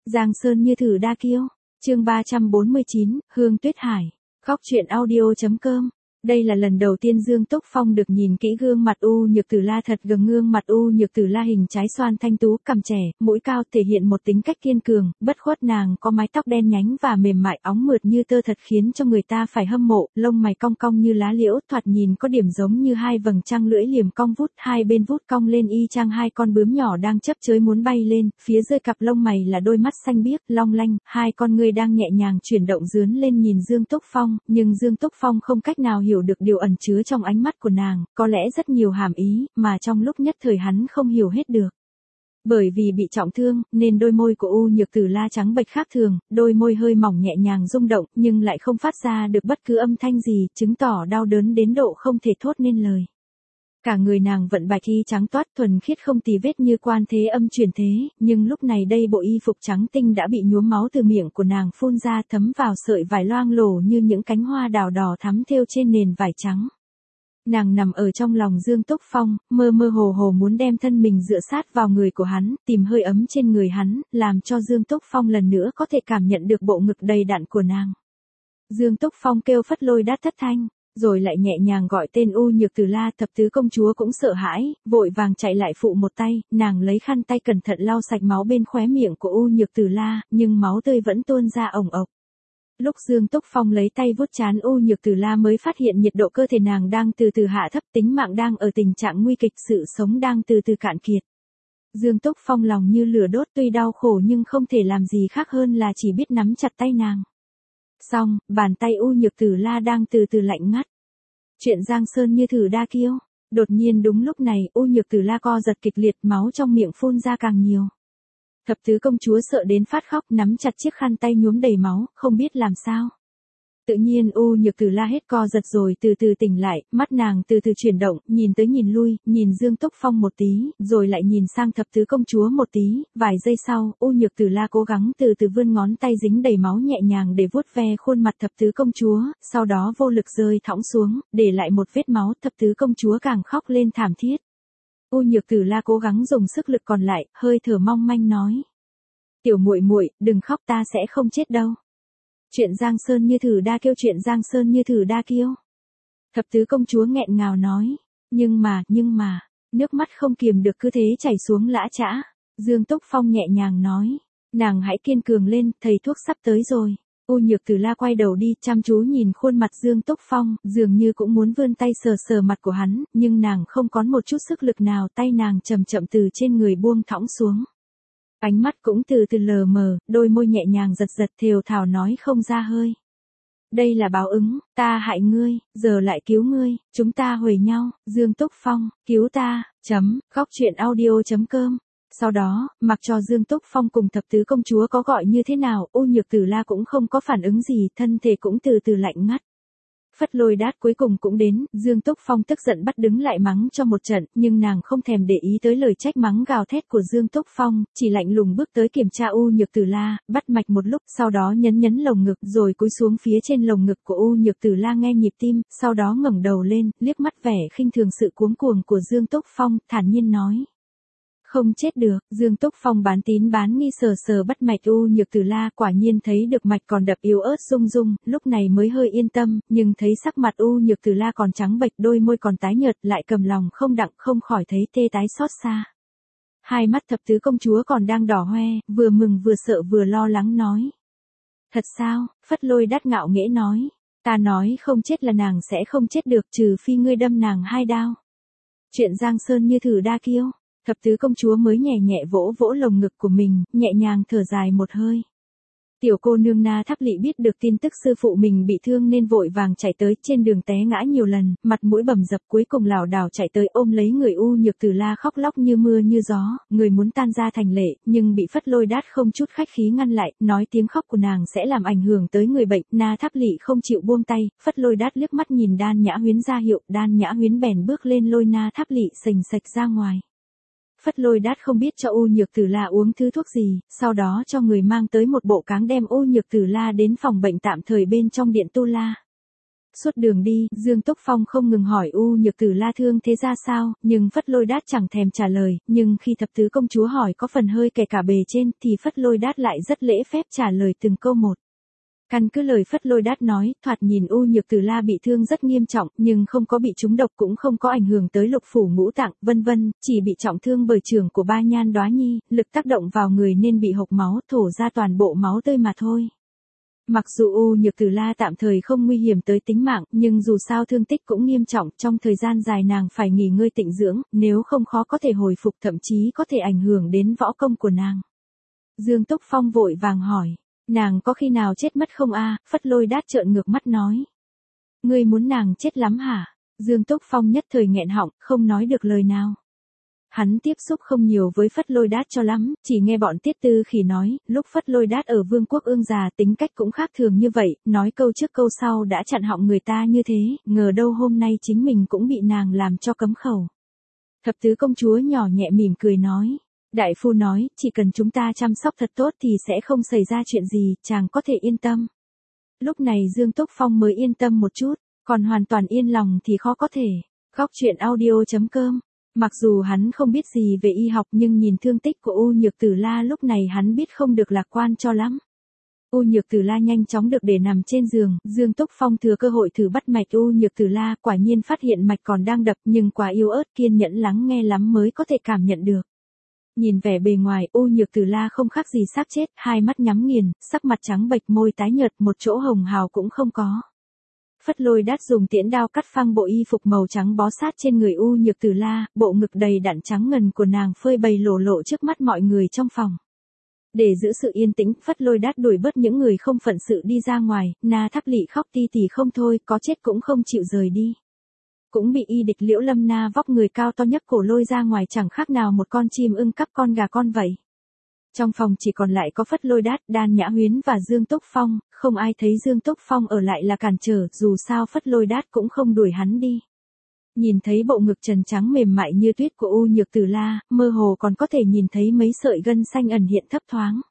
Giang Sơn như thử đa kiêu. Chương 349, Hương Tuyết Hải. Góc truyện audio.com. Đây là lần đầu tiên Dương Túc Phong được nhìn kỹ gương mặt U Nhược Tử La thật gần. Gương mặt U Nhược Tử La hình trái xoan thanh tú, cằm trẻ, mũi cao, thể hiện một tính cách kiên cường, bất khuất. Nàng có mái tóc đen nhánh và mềm mại óng mượt như tơ thật khiến cho người ta phải hâm mộ, lông mày cong cong như lá liễu, thoạt nhìn có điểm giống như hai vầng trăng, lưỡi liềm cong vút, hai bên vút cong lên y chang hai con bướm nhỏ đang chấp chới muốn bay lên, phía dưới cặp lông mày là đôi mắt xanh biếc, long lanh, hai con ngươi đang nhẹ nhàng chuyển động dướn lên nhìn Dương Túc Phong, nhưng Dương Túc Phong không cách nào hiểu được điều ẩn chứa trong ánh mắt của nàng, có lẽ rất nhiều hàm ý, mà trong lúc nhất thời hắn không hiểu hết được. Bởi vì bị trọng thương, nên đôi môi của U Nhược Tử La trắng bệch khác thường, đôi môi hơi mỏng nhẹ nhàng rung động, nhưng lại không phát ra được bất cứ âm thanh gì, chứng tỏ đau đớn đến độ không thể thốt nên lời. Cả người nàng vận bạch y trắng toát thuần khiết không tì vết như Quan Thế Âm chuyển thế, nhưng lúc này đây bộ y phục trắng tinh đã bị nhuốm máu từ miệng của nàng phun ra, thấm vào sợi vải loang lổ như những cánh hoa đào đỏ thắm thêu trên nền vải trắng. Nàng nằm ở trong lòng Dương Túc Phong, mơ mơ hồ hồ muốn đem thân mình dựa sát vào người của hắn, tìm hơi ấm trên người hắn, làm cho Dương Túc Phong lần nữa có thể cảm nhận được bộ ngực đầy đặn của nàng. Dương Túc Phong kêu Phất Lôi Đát thất thanh, rồi lại nhẹ nhàng gọi tên U Nhược Tử La. Thập tứ công chúa cũng sợ hãi, vội vàng chạy lại phụ một tay, nàng lấy khăn tay cẩn thận lau sạch máu bên khóe miệng của U Nhược Tử La, nhưng máu tươi vẫn tuôn ra ồng ộc. Lúc Dương Túc Phong lấy tay vuốt trán U Nhược Tử La mới phát hiện nhiệt độ cơ thể nàng đang từ từ hạ thấp, tính mạng đang ở tình trạng nguy kịch, sự sống đang từ từ cạn kiệt. Dương Túc Phong lòng như lửa đốt, tuy đau khổ nhưng không thể làm gì khác hơn là chỉ biết nắm chặt tay nàng. Xong, bàn tay U Nhược Tử La đang từ từ lạnh ngắt. Chuyện Giang Sơn như thử đa kiêu. Đột nhiên đúng lúc này, U Nhược Tử La co giật kịch liệt, máu trong miệng phun ra càng nhiều. Thập tứ công chúa sợ đến phát khóc, nắm chặt chiếc khăn tay nhuốm đầy máu, không biết làm sao. Tự nhiên U Nhược Tử La hết co giật rồi từ từ tỉnh lại, mắt nàng từ từ chuyển động, nhìn tới nhìn lui, nhìn Dương Túc Phong một tí, rồi lại nhìn sang thập tứ công chúa một tí, vài giây sau, U Nhược Tử La cố gắng từ từ vươn ngón tay dính đầy máu nhẹ nhàng để vuốt ve khuôn mặt thập tứ công chúa, sau đó vô lực rơi thõng xuống, để lại một vết máu. Thập tứ công chúa càng khóc lên thảm thiết. U Nhược Tử La cố gắng dùng sức lực còn lại, hơi thở mong manh nói: "Tiểu muội muội, đừng khóc, ta sẽ không chết đâu." Chuyện Giang Sơn như thử đa kiêu, chuyện Giang Sơn như thử đa kiêu. Thập tứ công chúa nghẹn ngào nói, nhưng mà, nước mắt không kiềm được cứ thế chảy xuống lã chã. Dương Túc Phong nhẹ nhàng nói, nàng hãy kiên cường lên, thầy thuốc sắp tới rồi. U Nhược Tử La quay đầu đi, chăm chú nhìn khuôn mặt Dương Túc Phong, dường như cũng muốn vươn tay sờ sờ mặt của hắn, nhưng nàng không có một chút sức lực nào, tay nàng chậm chậm từ trên người buông thõng xuống. Ánh mắt cũng từ từ lờ mờ, đôi môi nhẹ nhàng giật giật, thều thào nói không ra hơi. Đây là báo ứng, ta hại ngươi, giờ lại cứu ngươi, chúng ta huề nhau, Dương Túc Phong, cứu ta, góc truyện audio.com. Sau đó, mặc cho Dương Túc Phong cùng thập tứ công chúa có gọi như thế nào, U Nhược Tử La cũng không có phản ứng gì, thân thể cũng từ từ lạnh ngắt. Phất Lôi Đát cuối cùng cũng đến, Dương Túc Phong tức giận bắt đứng lại mắng cho một trận, nhưng nàng không thèm để ý tới lời trách mắng gào thét của Dương Túc Phong, chỉ lạnh lùng bước tới kiểm tra U Nhược Tử La, bắt mạch một lúc, sau đó nhấn lồng ngực, rồi cúi xuống phía trên lồng ngực của U Nhược Tử La nghe nhịp tim, sau đó ngẩng đầu lên, liếc mắt vẻ khinh thường sự cuống cuồng của Dương Túc Phong, thản nhiên nói: "Không chết được." Dương Túc Phong bán tín bán nghi sờ sờ bắt mạch U Nhược Tử La, quả nhiên thấy được mạch còn đập yếu ớt rung rung, lúc này mới hơi yên tâm, nhưng thấy sắc mặt U Nhược Tử La còn trắng bệch, đôi môi còn tái nhợt, lại cầm lòng không đặng, không khỏi thấy tê tái xót xa. Hai mắt thập tứ công chúa còn đang đỏ hoe, vừa mừng vừa sợ vừa lo lắng nói: "Thật sao?" Phất Lôi Đát ngạo nghễ nói: "Ta nói không chết là nàng sẽ không chết được, trừ phi ngươi đâm nàng 2 đao." Chuyện Giang Sơn như thử đa kiêu. Thập tứ công chúa mới nhẹ nhẹ vỗ vỗ lồng ngực của mình, nhẹ nhàng thở dài một hơi. Tiểu cô nương Na Tháp Lỵ biết được tin tức sư phụ mình bị thương nên vội vàng chạy tới, trên đường té ngã nhiều lần, mặt mũi bầm dập, cuối cùng lảo đảo chạy tới ôm lấy người U Nhược Tử La khóc lóc như mưa như gió, người muốn tan ra thành lệ, nhưng bị Phất Lôi Đát không chút khách khí ngăn lại, nói tiếng khóc của nàng sẽ làm ảnh hưởng tới người bệnh. Na Tháp Lỵ không chịu buông tay, Phất Lôi Đát liếc mắt nhìn Đan Nhã Huyến ra hiệu, Đan Nhã Huyến bèn bước lên lôi Na Tháp Lỵ sành sạch ra ngoài. Phất Lôi Đát không biết cho U Nhược Tử La uống thứ thuốc gì, sau đó cho người mang tới một bộ cáng đem U Nhược Tử La đến phòng bệnh tạm thời bên trong điện tu la. Suốt đường đi, Dương Túc Phong không ngừng hỏi U Nhược Tử La thương thế ra sao, nhưng Phất Lôi Đát chẳng thèm trả lời, nhưng khi thập tứ công chúa hỏi có phần hơi kể cả bề trên thì Phất Lôi Đát lại rất lễ phép trả lời từng câu một. Căn cứ lời Phất Lôi Đát nói, thoạt nhìn U Nhược Tử La bị thương rất nghiêm trọng, nhưng không có bị trúng độc cũng không có ảnh hưởng tới lục phủ ngũ tạng, vân vân, chỉ bị trọng thương bởi chưởng của Ba Nhan Đóa Nhi, lực tác động vào người nên bị hộc máu, thổ ra toàn bộ máu tươi mà thôi. Mặc dù U Nhược Tử La tạm thời không nguy hiểm tới tính mạng, nhưng dù sao thương tích cũng nghiêm trọng, trong thời gian dài nàng phải nghỉ ngơi tịnh dưỡng, nếu không khó có thể hồi phục, thậm chí có thể ảnh hưởng đến võ công của nàng. Dương Túc Phong vội vàng hỏi, nàng có khi nào chết mất không a? Phất Lôi Đát trợn ngược mắt nói. Ngươi muốn nàng chết lắm hả? Dương Túc Phong nhất thời nghẹn họng, không nói được lời nào. Hắn tiếp xúc không nhiều với Phất Lôi Đát cho lắm, chỉ nghe bọn Tiết Tư Khỉ nói, lúc Phất Lôi Đát ở Vương quốc Ương Già tính cách cũng khác thường như vậy, nói câu trước câu sau đã chặn họng người ta như thế, ngờ đâu hôm nay chính mình cũng bị nàng làm cho cấm khẩu. Thập tứ công chúa nhỏ nhẹ mỉm cười nói, đại phu nói, chỉ cần chúng ta chăm sóc thật tốt thì sẽ không xảy ra chuyện gì, chàng có thể yên tâm. Lúc này Dương Túc Phong mới yên tâm một chút, còn hoàn toàn yên lòng thì khó có thể. Góc truyện audio.com. Mặc dù hắn không biết gì về y học nhưng nhìn thương tích của U Nhược Tử La lúc này hắn biết không được lạc quan cho lắm. U Nhược Tử La nhanh chóng được để nằm trên giường, Dương Túc Phong thừa cơ hội thử bắt mạch U Nhược Tử La, quả nhiên phát hiện mạch còn đang đập nhưng quá yếu ớt, kiên nhẫn lắng nghe lắm mới có thể cảm nhận được. Nhìn vẻ bề ngoài, U Nhược Tử La không khác gì xác chết, hai mắt nhắm nghiền, sắc mặt trắng bệch, môi tái nhợt, một chỗ hồng hào cũng không có. Phất Lôi Đát dùng tiễn đao cắt phăng bộ y phục màu trắng bó sát trên người U Nhược Tử La, bộ ngực đầy đặn trắng ngần của nàng phơi bày lộ lộ trước mắt mọi người trong phòng. Để giữ sự yên tĩnh, Phất Lôi Đát đuổi bớt những người không phận sự đi ra ngoài, Na Tháp Lỵ khóc ti tỉ không thôi, có chết cũng không chịu rời đi. Cũng bị y địch Liễu Lâm Na vóc người cao to nhấc cổ lôi ra ngoài chẳng khác nào một con chim ưng cắp con gà con vậy. Trong phòng chỉ còn lại có Phất Lôi Đát, Đan Nhã Huyến và Dương Túc Phong, không ai thấy Dương Túc Phong ở lại là cản trở, dù sao Phất Lôi Đát cũng không đuổi hắn đi. Nhìn thấy bộ ngực trần trắng mềm mại như tuyết của U Nhược Tử La, mơ hồ còn có thể nhìn thấy mấy sợi gân xanh ẩn hiện thấp thoáng.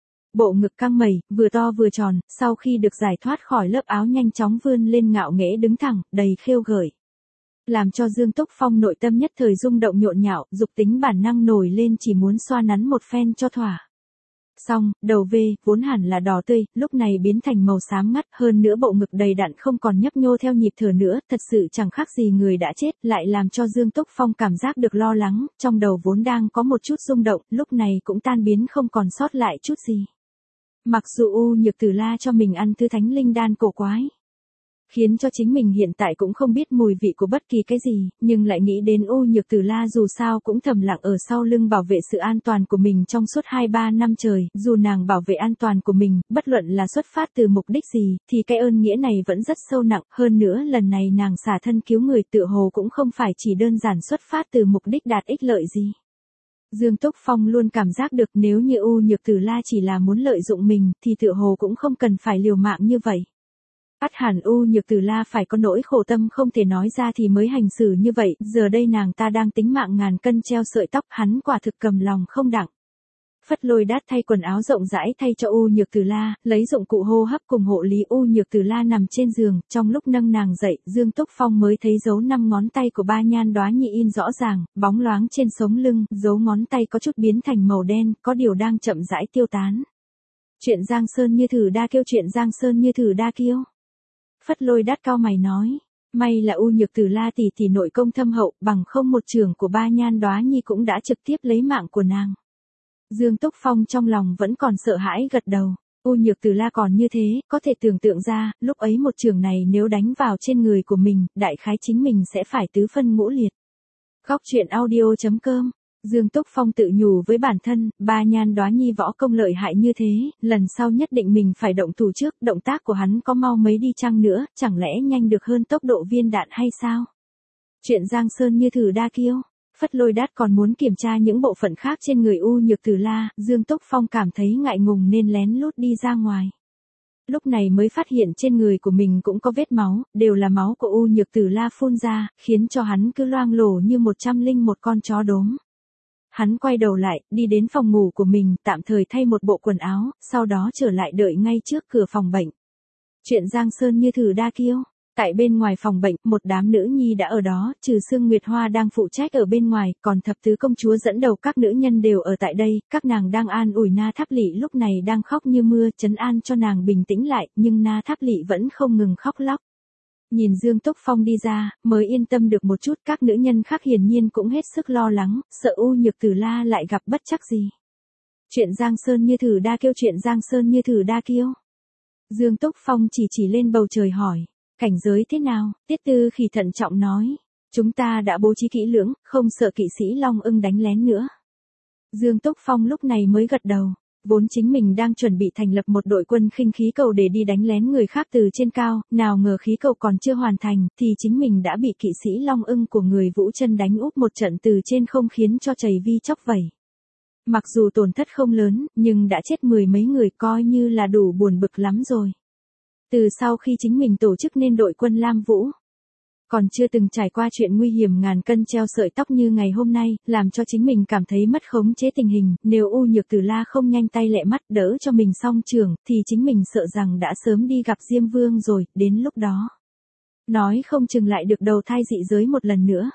Bộ ngực căng mẩy, vừa to vừa tròn, sau khi được giải thoát khỏi lớp áo nhanh chóng vươn lên ngạo nghễ đứng thẳng, đầy khêu gợi. Làm cho Dương Túc Phong nội tâm nhất thời rung động nhộn nhạo, dục tính bản năng nổi lên chỉ muốn xoa nắn một phen cho thỏa. Xong, đầu V, vốn hẳn là đỏ tươi, lúc này biến thành màu xám ngắt, hơn nữa bộ ngực đầy đặn không còn nhấp nhô theo nhịp thở nữa, thật sự chẳng khác gì người đã chết, lại làm cho Dương Túc Phong cảm giác được lo lắng, trong đầu vốn đang có một chút rung động, lúc này cũng tan biến không còn sót lại chút gì. Mặc dù U Nhược Tử La cho mình ăn thứ thánh linh đan cổ quái, khiến cho chính mình hiện tại cũng không biết mùi vị của bất kỳ cái gì, nhưng lại nghĩ đến U Nhược Tử La dù sao cũng thầm lặng ở sau lưng bảo vệ sự an toàn của mình trong suốt 2-3 năm trời, dù nàng bảo vệ an toàn của mình, bất luận là xuất phát từ mục đích gì, thì cái ơn nghĩa này vẫn rất sâu nặng, hơn nữa lần này nàng xả thân cứu người tựa hồ cũng không phải chỉ đơn giản xuất phát từ mục đích đạt ích lợi gì. Dương Túc Phong luôn cảm giác được nếu như U Nhược Tử La chỉ là muốn lợi dụng mình, thì tựa hồ cũng không cần phải liều mạng như vậy. Ắt hẳn U Nhược Tử La phải có nỗi khổ tâm không thể nói ra thì mới hành xử như vậy, giờ đây nàng ta đang tính mạng ngàn cân treo sợi tóc, hắn quả thực cầm lòng không đặng. Phất Lôi Đát thay quần áo rộng rãi thay cho U Nhược Tử La, lấy dụng cụ hô hấp cùng hộ lý U Nhược Tử La nằm trên giường, trong lúc nâng nàng dậy, Dương Túc Phong mới thấy dấu 5 ngón tay của Ba Nhan Đóa Nhi in rõ ràng, bóng loáng trên sống lưng, dấu ngón tay có chút biến thành màu đen, có điều đang chậm rãi tiêu tán. Chuyện Giang Sơn như thử đa kiêu, chuyện Giang Sơn như thử đa kiêu. Phất Lôi Đát cau mày nói, may là U Nhược Tử La tỷ tỷ nội công thâm hậu, bằng không một chưởng của Ba Nhan Đóa Nhi cũng đã trực tiếp lấy mạng của nàng. Dương Túc Phong trong lòng vẫn còn sợ hãi gật đầu, U Nhược Tử La còn như thế, có thể tưởng tượng ra, lúc ấy một chưởng này nếu đánh vào trên người của mình, đại khái chính mình sẽ phải tứ phân ngũ liệt. Góc truyện audio.com. Dương Túc Phong tự nhủ với bản thân, Ba Nhan Đóa Nhi võ công lợi hại như thế, lần sau nhất định mình phải động thủ trước, động tác của hắn có mau mấy đi chăng nữa, chẳng lẽ nhanh được hơn tốc độ viên đạn hay sao? Chuyện Giang Sơn như thử đa kiêu. Phất Lôi Đát còn muốn kiểm tra những bộ phận khác trên người U Nhược Tử La, Dương Túc Phong cảm thấy ngại ngùng nên lén lút đi ra ngoài. Lúc này mới phát hiện trên người của mình cũng có vết máu, đều là máu của U Nhược Tử La phun ra, khiến cho hắn cứ loang lổ như 101 con chó đốm. Hắn quay đầu lại, đi đến phòng ngủ của mình, tạm thời thay một bộ quần áo, sau đó trở lại đợi ngay trước cửa phòng bệnh. Chuyện Giang Sơn như thử đa kiêu. Tại bên ngoài phòng bệnh, một đám nữ nhi đã ở đó, trừ Sương Nguyệt Hoa đang phụ trách ở bên ngoài, còn thập tứ công chúa dẫn đầu các nữ nhân đều ở tại đây, các nàng đang an ủi Na Tháp Lỵ lúc này đang khóc như mưa, trấn an cho nàng bình tĩnh lại, nhưng Na Tháp Lỵ vẫn không ngừng khóc lóc. Nhìn Dương Túc Phong đi ra, mới yên tâm được một chút, các nữ nhân khác hiển nhiên cũng hết sức lo lắng, sợ U Nhược Tử La lại gặp bất trắc gì. Chuyện Giang Sơn Như Thử Đa Kiêu, chuyện Giang Sơn Như Thử Đa Kiêu. Dương Túc Phong chỉ lên bầu trời hỏi, cảnh giới thế nào? Tiết Tư Khỉ thận trọng nói, chúng ta đã bố trí kỹ lưỡng, không sợ kỵ sĩ Long Ưng đánh lén nữa. Dương Túc Phong lúc này mới gật đầu, vốn chính mình đang chuẩn bị thành lập một đội quân khinh khí cầu để đi đánh lén người khác từ trên cao, nào ngờ khí cầu còn chưa hoàn thành, thì chính mình đã bị kỵ sĩ Long Ưng của người Vũ Chân đánh úp một trận từ trên không khiến cho chảy vi chóc vẩy. Mặc dù tổn thất không lớn, nhưng đã chết mười mấy người coi như là đủ buồn bực lắm rồi. Từ sau khi chính mình tổ chức nên đội quân Lam Vũ, còn chưa từng trải qua chuyện nguy hiểm ngàn cân treo sợi tóc như ngày hôm nay, làm cho chính mình cảm thấy mất khống chế tình hình, nếu U Nhược Tử La không nhanh tay lẹ mắt đỡ cho mình song trưởng, thì chính mình sợ rằng đã sớm đi gặp Diêm Vương rồi, đến lúc đó. Nói không chừng lại được đầu thai dị giới một lần nữa.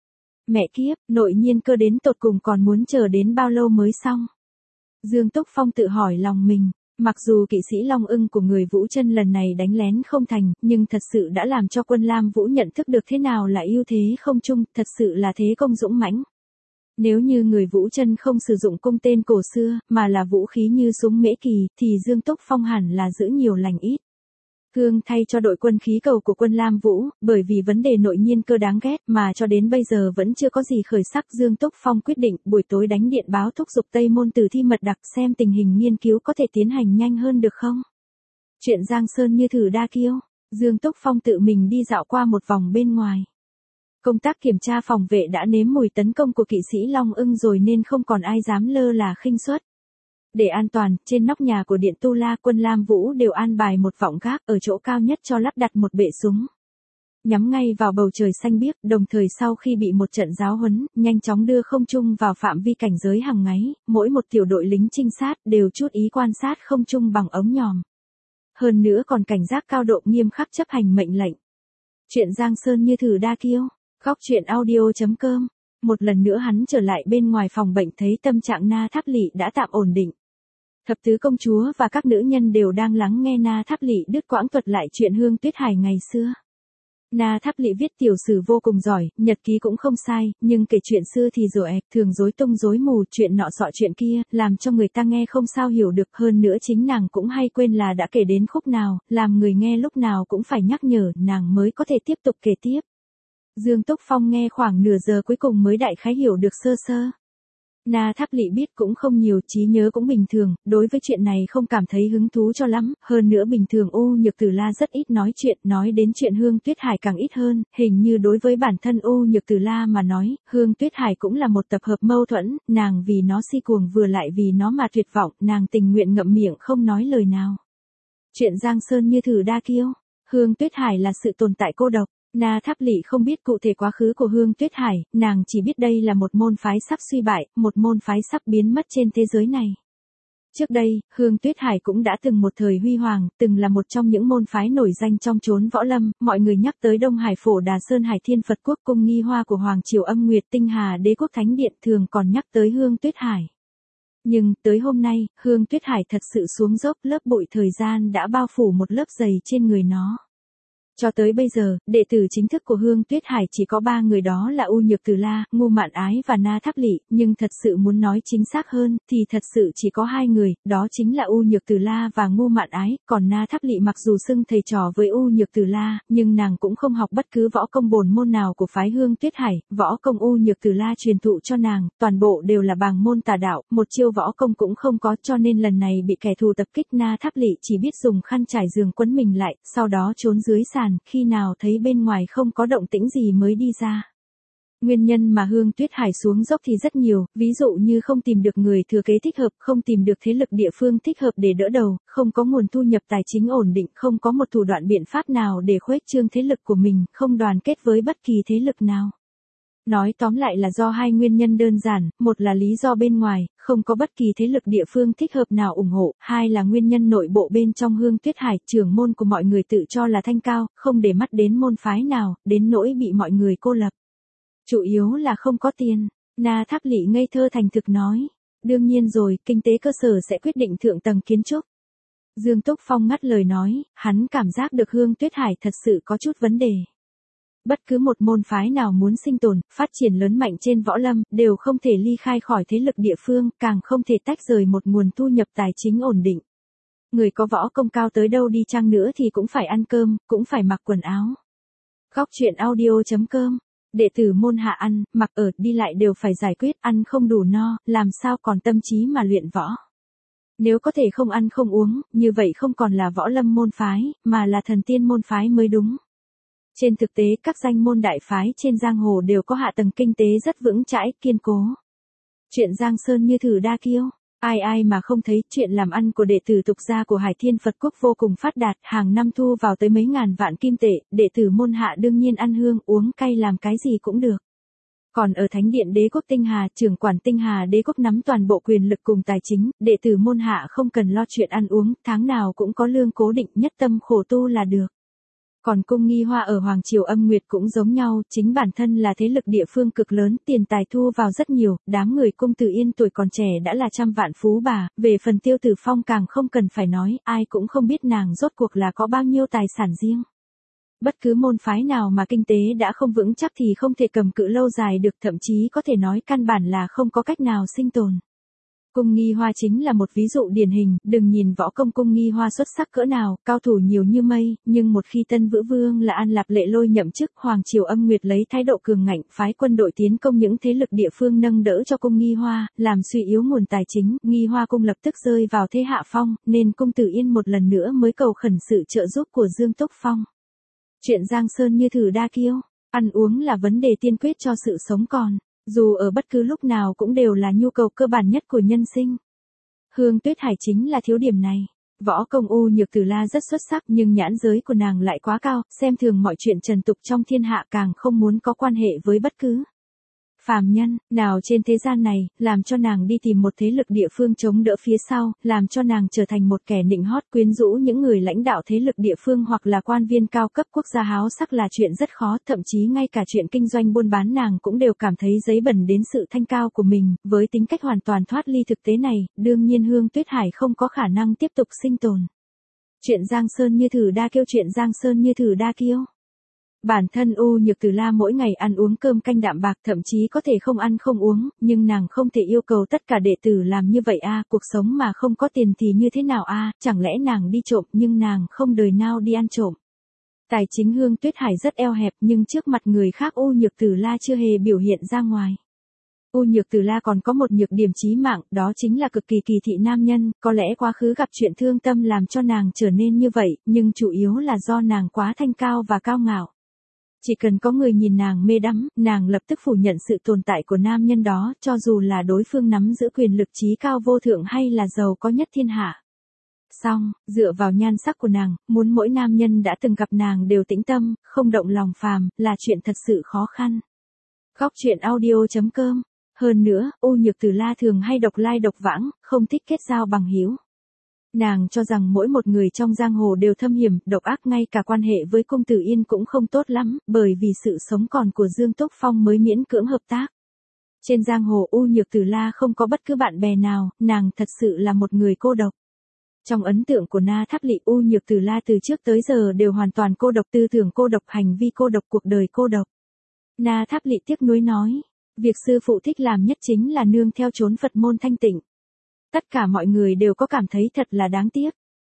Mẹ kiếp, nội nhiên cơ đến tột cùng còn muốn chờ đến bao lâu mới xong? Dương Túc Phong tự hỏi lòng mình. Mặc dù kỵ sĩ Long Ưng của người Vũ Chân lần này đánh lén không thành, nhưng thật sự đã làm cho quân Lam Vũ nhận thức được thế nào là ưu thế không chung, thật sự là thế công dũng mãnh. Nếu như người Vũ Chân không sử dụng cung tên cổ xưa, mà là vũ khí như súng Mễ Kỳ, thì Dương Túc Phong hẳn là giữ nhiều lành ít. Hương thay cho đội quân khí cầu của quân Lam Vũ, bởi vì vấn đề nội nhiên cơ đáng ghét mà cho đến bây giờ vẫn chưa có gì khởi sắc. Dương Túc Phong quyết định buổi tối đánh điện báo thúc giục Tây Môn Tử thi mật đặc xem tình hình nghiên cứu có thể tiến hành nhanh hơn được không. Chuyện Giang Sơn Như Thử Đa Kiêu, Dương Túc Phong tự mình đi dạo qua một vòng bên ngoài. Công tác kiểm tra phòng vệ đã nếm mùi tấn công của kỵ sĩ Long Ưng rồi nên không còn ai dám lơ là khinh suất. Để an toàn, trên nóc nhà của Điện Tu La quân Lam Vũ đều an bài một võng gác ở chỗ cao nhất cho lắp đặt một bệ súng. Nhắm ngay vào bầu trời xanh biếc, đồng thời sau khi bị một trận giáo huấn, nhanh chóng đưa không trung vào phạm vi cảnh giới hằng ngáy, mỗi một tiểu đội lính trinh sát đều chút ý quan sát không trung bằng ống nhòm. Hơn nữa còn cảnh giác cao độ nghiêm khắc chấp hành mệnh lệnh. Chuyện Giang Sơn Như Thử Đa Kiêu, góc truyện audio.com. Một lần nữa hắn trở lại bên ngoài phòng bệnh thấy tâm trạng Na Tháp Lỵ đã tạm ổn định. Thập tứ công chúa và các nữ nhân đều đang lắng nghe Na Tháp Lỵ đứt quãng thuật lại chuyện Hương Tuyết Hải ngày xưa. Na Tháp Lỵ viết tiểu sử vô cùng giỏi, nhật ký cũng không sai, nhưng kể chuyện xưa thì thường rối tung rối mù, chuyện nọ sọ chuyện kia, làm cho người ta nghe không sao hiểu được. Hơn nữa chính nàng cũng hay quên là đã kể đến khúc nào, làm người nghe lúc nào cũng phải nhắc nhở nàng mới có thể tiếp tục kể tiếp. Dương Túc Phong nghe khoảng nửa giờ cuối cùng mới đại khái hiểu được sơ sơ. Na Tháp Lỵ biết cũng không nhiều, trí nhớ cũng bình thường, đối với chuyện này không cảm thấy hứng thú cho lắm, hơn nữa bình thường U Nhược Tử La rất ít nói chuyện, nói đến chuyện Hương Tuyết Hải càng ít hơn, hình như đối với bản thân U Nhược Tử La mà nói, Hương Tuyết Hải cũng là một tập hợp mâu thuẫn, nàng vì nó si cuồng vừa lại vì nó mà tuyệt vọng, nàng tình nguyện ngậm miệng không nói lời nào. Chuyện Giang Sơn Như Thử Đa Kiêu, Hương Tuyết Hải là sự tồn tại cô độc. Na Tháp Lỵ không biết cụ thể quá khứ của Hương Tuyết Hải, nàng chỉ biết đây là một môn phái sắp suy bại, một môn phái sắp biến mất trên thế giới này. Trước đây, Hương Tuyết Hải cũng đã từng một thời huy hoàng, từng là một trong những môn phái nổi danh trong chốn võ lâm, mọi người nhắc tới Đông Hải Phổ Đà Sơn Hải Thiên Phật Quốc Cung Nghi Hoa của Hoàng Triều Âm Nguyệt Tinh Hà Đế Quốc Thánh Điện thường còn nhắc tới Hương Tuyết Hải. Nhưng, tới hôm nay, Hương Tuyết Hải thật sự xuống dốc, lớp bụi thời gian đã bao phủ một lớp dày trên người nó. Cho tới bây giờ, đệ tử chính thức của Hương Tuyết Hải chỉ có 3 người, đó là U Nhược Tử La, Ngu Mạn Ái và Na Tháp Lỵ, nhưng thật sự muốn nói chính xác hơn, thì thật sự chỉ có 2 người, đó chính là U Nhược Tử La và Ngu Mạn Ái, còn Na Tháp Lỵ mặc dù xưng thầy trò với U Nhược Tử La, nhưng nàng cũng không học bất cứ võ công bổn môn nào của phái Hương Tuyết Hải, võ công U Nhược Tử La truyền thụ cho nàng, toàn bộ đều là bàng môn tà đạo, một chiêu võ công cũng không có, cho nên lần này bị kẻ thù tập kích Na Tháp Lỵ chỉ biết dùng khăn trải giường quấn mình lại, sau đó trốn dưới sàn, khi nào thấy bên ngoài không có động tĩnh gì mới đi ra. Nguyên nhân mà Hương Tuyết Hải xuống dốc thì rất nhiều, ví dụ như không tìm được người thừa kế thích hợp, không tìm được thế lực địa phương thích hợp để đỡ đầu, không có nguồn thu nhập tài chính ổn định, không có một thủ đoạn biện pháp nào để khuếch trương thế lực của mình, không đoàn kết với bất kỳ thế lực nào. Nói tóm lại là do hai nguyên nhân đơn giản, một là lý do bên ngoài, không có bất kỳ thế lực địa phương thích hợp nào ủng hộ, hai là nguyên nhân nội bộ bên trong Hương Tuyết Hải, trưởng môn của mọi người tự cho là thanh cao, không để mắt đến môn phái nào, đến nỗi bị mọi người cô lập. Chủ yếu là không có tiền, Na Thác Lị ngây thơ thành thực nói. Đương nhiên rồi, kinh tế cơ sở sẽ quyết định thượng tầng kiến trúc. Dương Túc Phong ngắt lời nói, hắn cảm giác được Hương Tuyết Hải thật sự có chút vấn đề. Bất cứ một môn phái nào muốn sinh tồn, phát triển lớn mạnh trên võ lâm, đều không thể ly khai khỏi thế lực địa phương, càng không thể tách rời một nguồn thu nhập tài chính ổn định. Người có võ công cao tới đâu đi chăng nữa thì cũng phải ăn cơm, cũng phải mặc quần áo. Góc truyện audio.com. Đệ tử môn hạ ăn, mặc ở, đi lại đều phải giải quyết, ăn không đủ no, làm sao còn tâm trí mà luyện võ. Nếu có thể không ăn không uống, như vậy không còn là võ lâm môn phái, mà là thần tiên môn phái mới đúng. Trên thực tế các danh môn đại phái trên giang hồ đều có hạ tầng kinh tế rất vững chãi, kiên cố. Chuyện Giang Sơn như thử đa kiêu, ai mà không thấy chuyện làm ăn của đệ tử tục gia của Hải Thiên Phật Quốc vô cùng phát đạt, hàng năm thu vào tới mấy ngàn vạn kim tệ, đệ tử môn hạ đương nhiên ăn hương uống cay làm cái gì cũng được. Còn ở Thánh điện Đế quốc Tinh Hà, trưởng quản Tinh Hà Đế quốc nắm toàn bộ quyền lực cùng tài chính, đệ tử môn hạ không cần lo chuyện ăn uống, tháng nào cũng có lương cố định, nhất tâm khổ tu là được. Còn cung Nghi Hoa ở Hoàng Triều Âm Nguyệt cũng giống nhau, chính bản thân là thế lực địa phương cực lớn, tiền tài thu vào rất nhiều, đám người cung Tử Yên tuổi còn trẻ đã là trăm vạn phú bà, về phần Tiêu Tử Phong càng không cần phải nói, ai cũng không biết nàng rốt cuộc là có bao nhiêu tài sản riêng. Bất cứ môn phái nào mà kinh tế đã không vững chắc thì không thể cầm cự lâu dài được, thậm chí có thể nói căn bản là không có cách nào sinh tồn. Cung Nghi Hoa chính là một ví dụ điển hình, đừng nhìn võ công Cung Nghi Hoa xuất sắc cỡ nào, cao thủ nhiều như mây, nhưng một khi Tân Vữ Vương là An Lạp Lệ Lôi nhậm chức, Hoàng Triều Âm Nguyệt lấy thái độ cường ngạnh, phái quân đội tiến công những thế lực địa phương nâng đỡ cho Cung Nghi Hoa, làm suy yếu nguồn tài chính, Nghi Hoa cung lập tức rơi vào thế hạ phong, nên Cung Tử Yên một lần nữa mới cầu khẩn sự trợ giúp của Dương Túc Phong. Chuyện Giang Sơn như thử đa kiêu, ăn uống là vấn đề tiên quyết cho sự sống còn. Dù ở bất cứ lúc nào cũng đều là nhu cầu cơ bản nhất của nhân sinh. Hương Tuyết Hải chính là thiếu điểm này. Võ công U Nhược Tử La rất xuất sắc nhưng nhãn giới của nàng lại quá cao, xem thường mọi chuyện trần tục trong thiên hạ, càng không muốn có quan hệ với bất cứ phàm nhân nào trên thế gian này, làm cho nàng đi tìm một thế lực địa phương chống đỡ phía sau, làm cho nàng trở thành một kẻ nịnh hót quyến rũ những người lãnh đạo thế lực địa phương hoặc là quan viên cao cấp quốc gia háo sắc là chuyện rất khó, thậm chí ngay cả chuyện kinh doanh buôn bán nàng cũng đều cảm thấy giấy bẩn đến sự thanh cao của mình, với tính cách hoàn toàn thoát ly thực tế này, đương nhiên Hương Tuyết Hải không có khả năng tiếp tục sinh tồn. Chuyện Giang Sơn như thử đa kiêu, chuyện Giang Sơn như thử đa kiêu. Bản thân U Nhược Tử La mỗi ngày ăn uống cơm canh đạm bạc, thậm chí có thể không ăn không uống, nhưng nàng không thể yêu cầu tất cả đệ tử làm như vậy a, cuộc sống mà không có tiền thì như thế nào a, chẳng lẽ nàng đi trộm, nhưng nàng không đời nào đi ăn trộm. Tài chính Hương Tuyết Hải rất eo hẹp nhưng trước mặt người khác U Nhược Tử La chưa hề biểu hiện ra ngoài. U Nhược Tử La còn có một nhược điểm chí mạng, đó chính là cực kỳ kỳ thị nam nhân, có lẽ quá khứ gặp chuyện thương tâm làm cho nàng trở nên như vậy, nhưng chủ yếu là do nàng quá thanh cao và cao ngạo. Chỉ cần có người nhìn nàng mê đắm, nàng lập tức phủ nhận sự tồn tại của nam nhân đó, cho dù là đối phương nắm giữ quyền lực trí cao vô thượng hay là giàu có nhất thiên hạ. Song, dựa vào nhan sắc của nàng, muốn mỗi nam nhân đã từng gặp nàng đều tĩnh tâm, không động lòng phàm, là chuyện thật sự khó khăn. Góc truyện audio.com. Hơn nữa, U Nhược Tử La thường hay độc lai độc vãng, không thích kết giao bằng hữu. Nàng cho rằng mỗi một người trong giang hồ đều thâm hiểm, độc ác, ngay cả quan hệ với Cung Tử Yên cũng không tốt lắm, bởi vì sự sống còn của Dương Túc Phong mới miễn cưỡng hợp tác. Trên giang hồ U Nhược Tử La không có bất cứ bạn bè nào, nàng thật sự là một người cô độc. Trong ấn tượng của Na Thác Lị, U Nhược Tử La từ trước tới giờ đều hoàn toàn cô độc, tư tưởng cô độc, hành vi cô độc, cuộc đời cô độc. Na Thác Lị tiếc nuối nói, việc sư phụ thích làm nhất chính là nương theo chốn Phật môn thanh tịnh. Tất cả mọi người đều có cảm thấy thật là đáng tiếc.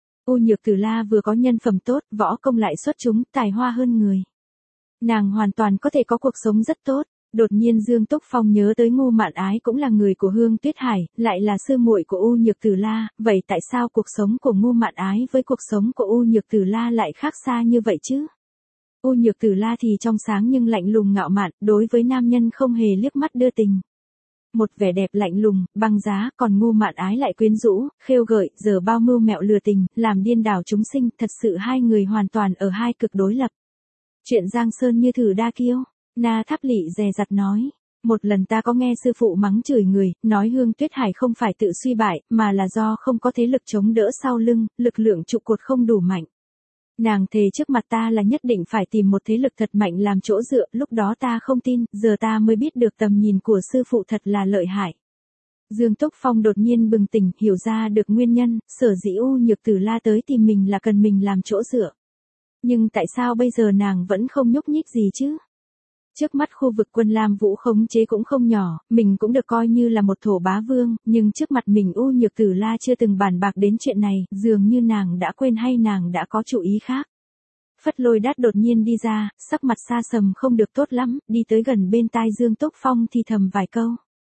U Nhược Tử La vừa có nhân phẩm tốt, võ công lại xuất chúng, tài hoa hơn người. Nàng hoàn toàn có thể có cuộc sống rất tốt. Đột nhiên Dương Túc Phong nhớ tới Ngô Mạn Ái cũng là người của Hương Tuyết Hải, lại là sư muội của U Nhược Tử La, vậy tại sao cuộc sống của Ngô Mạn Ái với cuộc sống của U Nhược Tử La lại khác xa như vậy chứ? U Nhược Tử La thì trong sáng nhưng lạnh lùng ngạo mạn, đối với nam nhân không hề liếc mắt đưa tình. Một vẻ đẹp lạnh lùng, băng giá, còn Ngô Mạn Ái lại quyến rũ, khêu gợi, giờ bao mưu mẹo lừa tình, làm điên đảo chúng sinh, thật sự hai người hoàn toàn ở hai cực đối lập. Chuyện Giang Sơn như thử đa kiêu. Na Tháp Lỵ dè dặt nói. Một lần ta có nghe sư phụ mắng chửi người, nói Hương Tuyết Hải không phải tự suy bại, mà là do không có thế lực chống đỡ sau lưng, lực lượng trụ cột không đủ mạnh. Nàng thề trước mặt ta là nhất định phải tìm một thế lực thật mạnh làm chỗ dựa, lúc đó ta không tin, giờ ta mới biết được tầm nhìn của sư phụ thật là lợi hại. Dương Túc Phong đột nhiên bừng tỉnh, hiểu ra được nguyên nhân, sở dĩ U Nhược Tử La tới tìm mình là cần mình làm chỗ dựa. Nhưng tại sao bây giờ nàng vẫn không nhúc nhích gì chứ? Trước mắt khu vực Quân Lam Vũ khống chế cũng không nhỏ, mình cũng được coi như là một thổ bá vương, nhưng trước mặt mình U Nhược Tử La chưa từng bàn bạc đến chuyện này, dường như nàng đã quên hay nàng đã có chủ ý khác. Phất Lôi Đát đột nhiên đi ra, sắc mặt xa sầm không được tốt lắm, đi tới gần bên tai Dương Túc Phong thì thầm vài câu.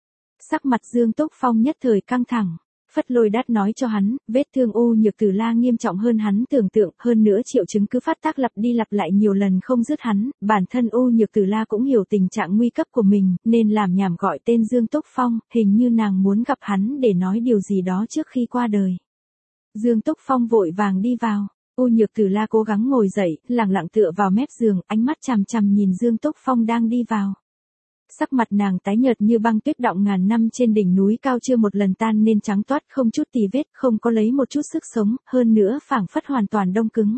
Sắc mặt Dương Túc Phong nhất thời căng thẳng. Phất Lôi Đát nói cho hắn, vết thương U Nhược Tử La nghiêm trọng hơn hắn tưởng tượng, hơn nữa triệu chứng cứ phát tác lặp đi lặp lại nhiều lần không dứt hắn, bản thân U Nhược Tử La cũng hiểu tình trạng nguy cấp của mình, nên làm nhảm gọi tên Dương Túc Phong, hình như nàng muốn gặp hắn để nói điều gì đó trước khi qua đời. Dương Túc Phong vội vàng đi vào, U Nhược Tử La cố gắng ngồi dậy, lẳng lặng tựa vào mép giường, ánh mắt chằm chằm nhìn Dương Túc Phong đang đi vào. Sắc mặt nàng tái nhợt như băng tuyết đọng ngàn năm trên đỉnh núi cao chưa một lần tan nên trắng toát, không chút tì vết, không có lấy một chút sức sống, hơn nữa phảng phất hoàn toàn đông cứng.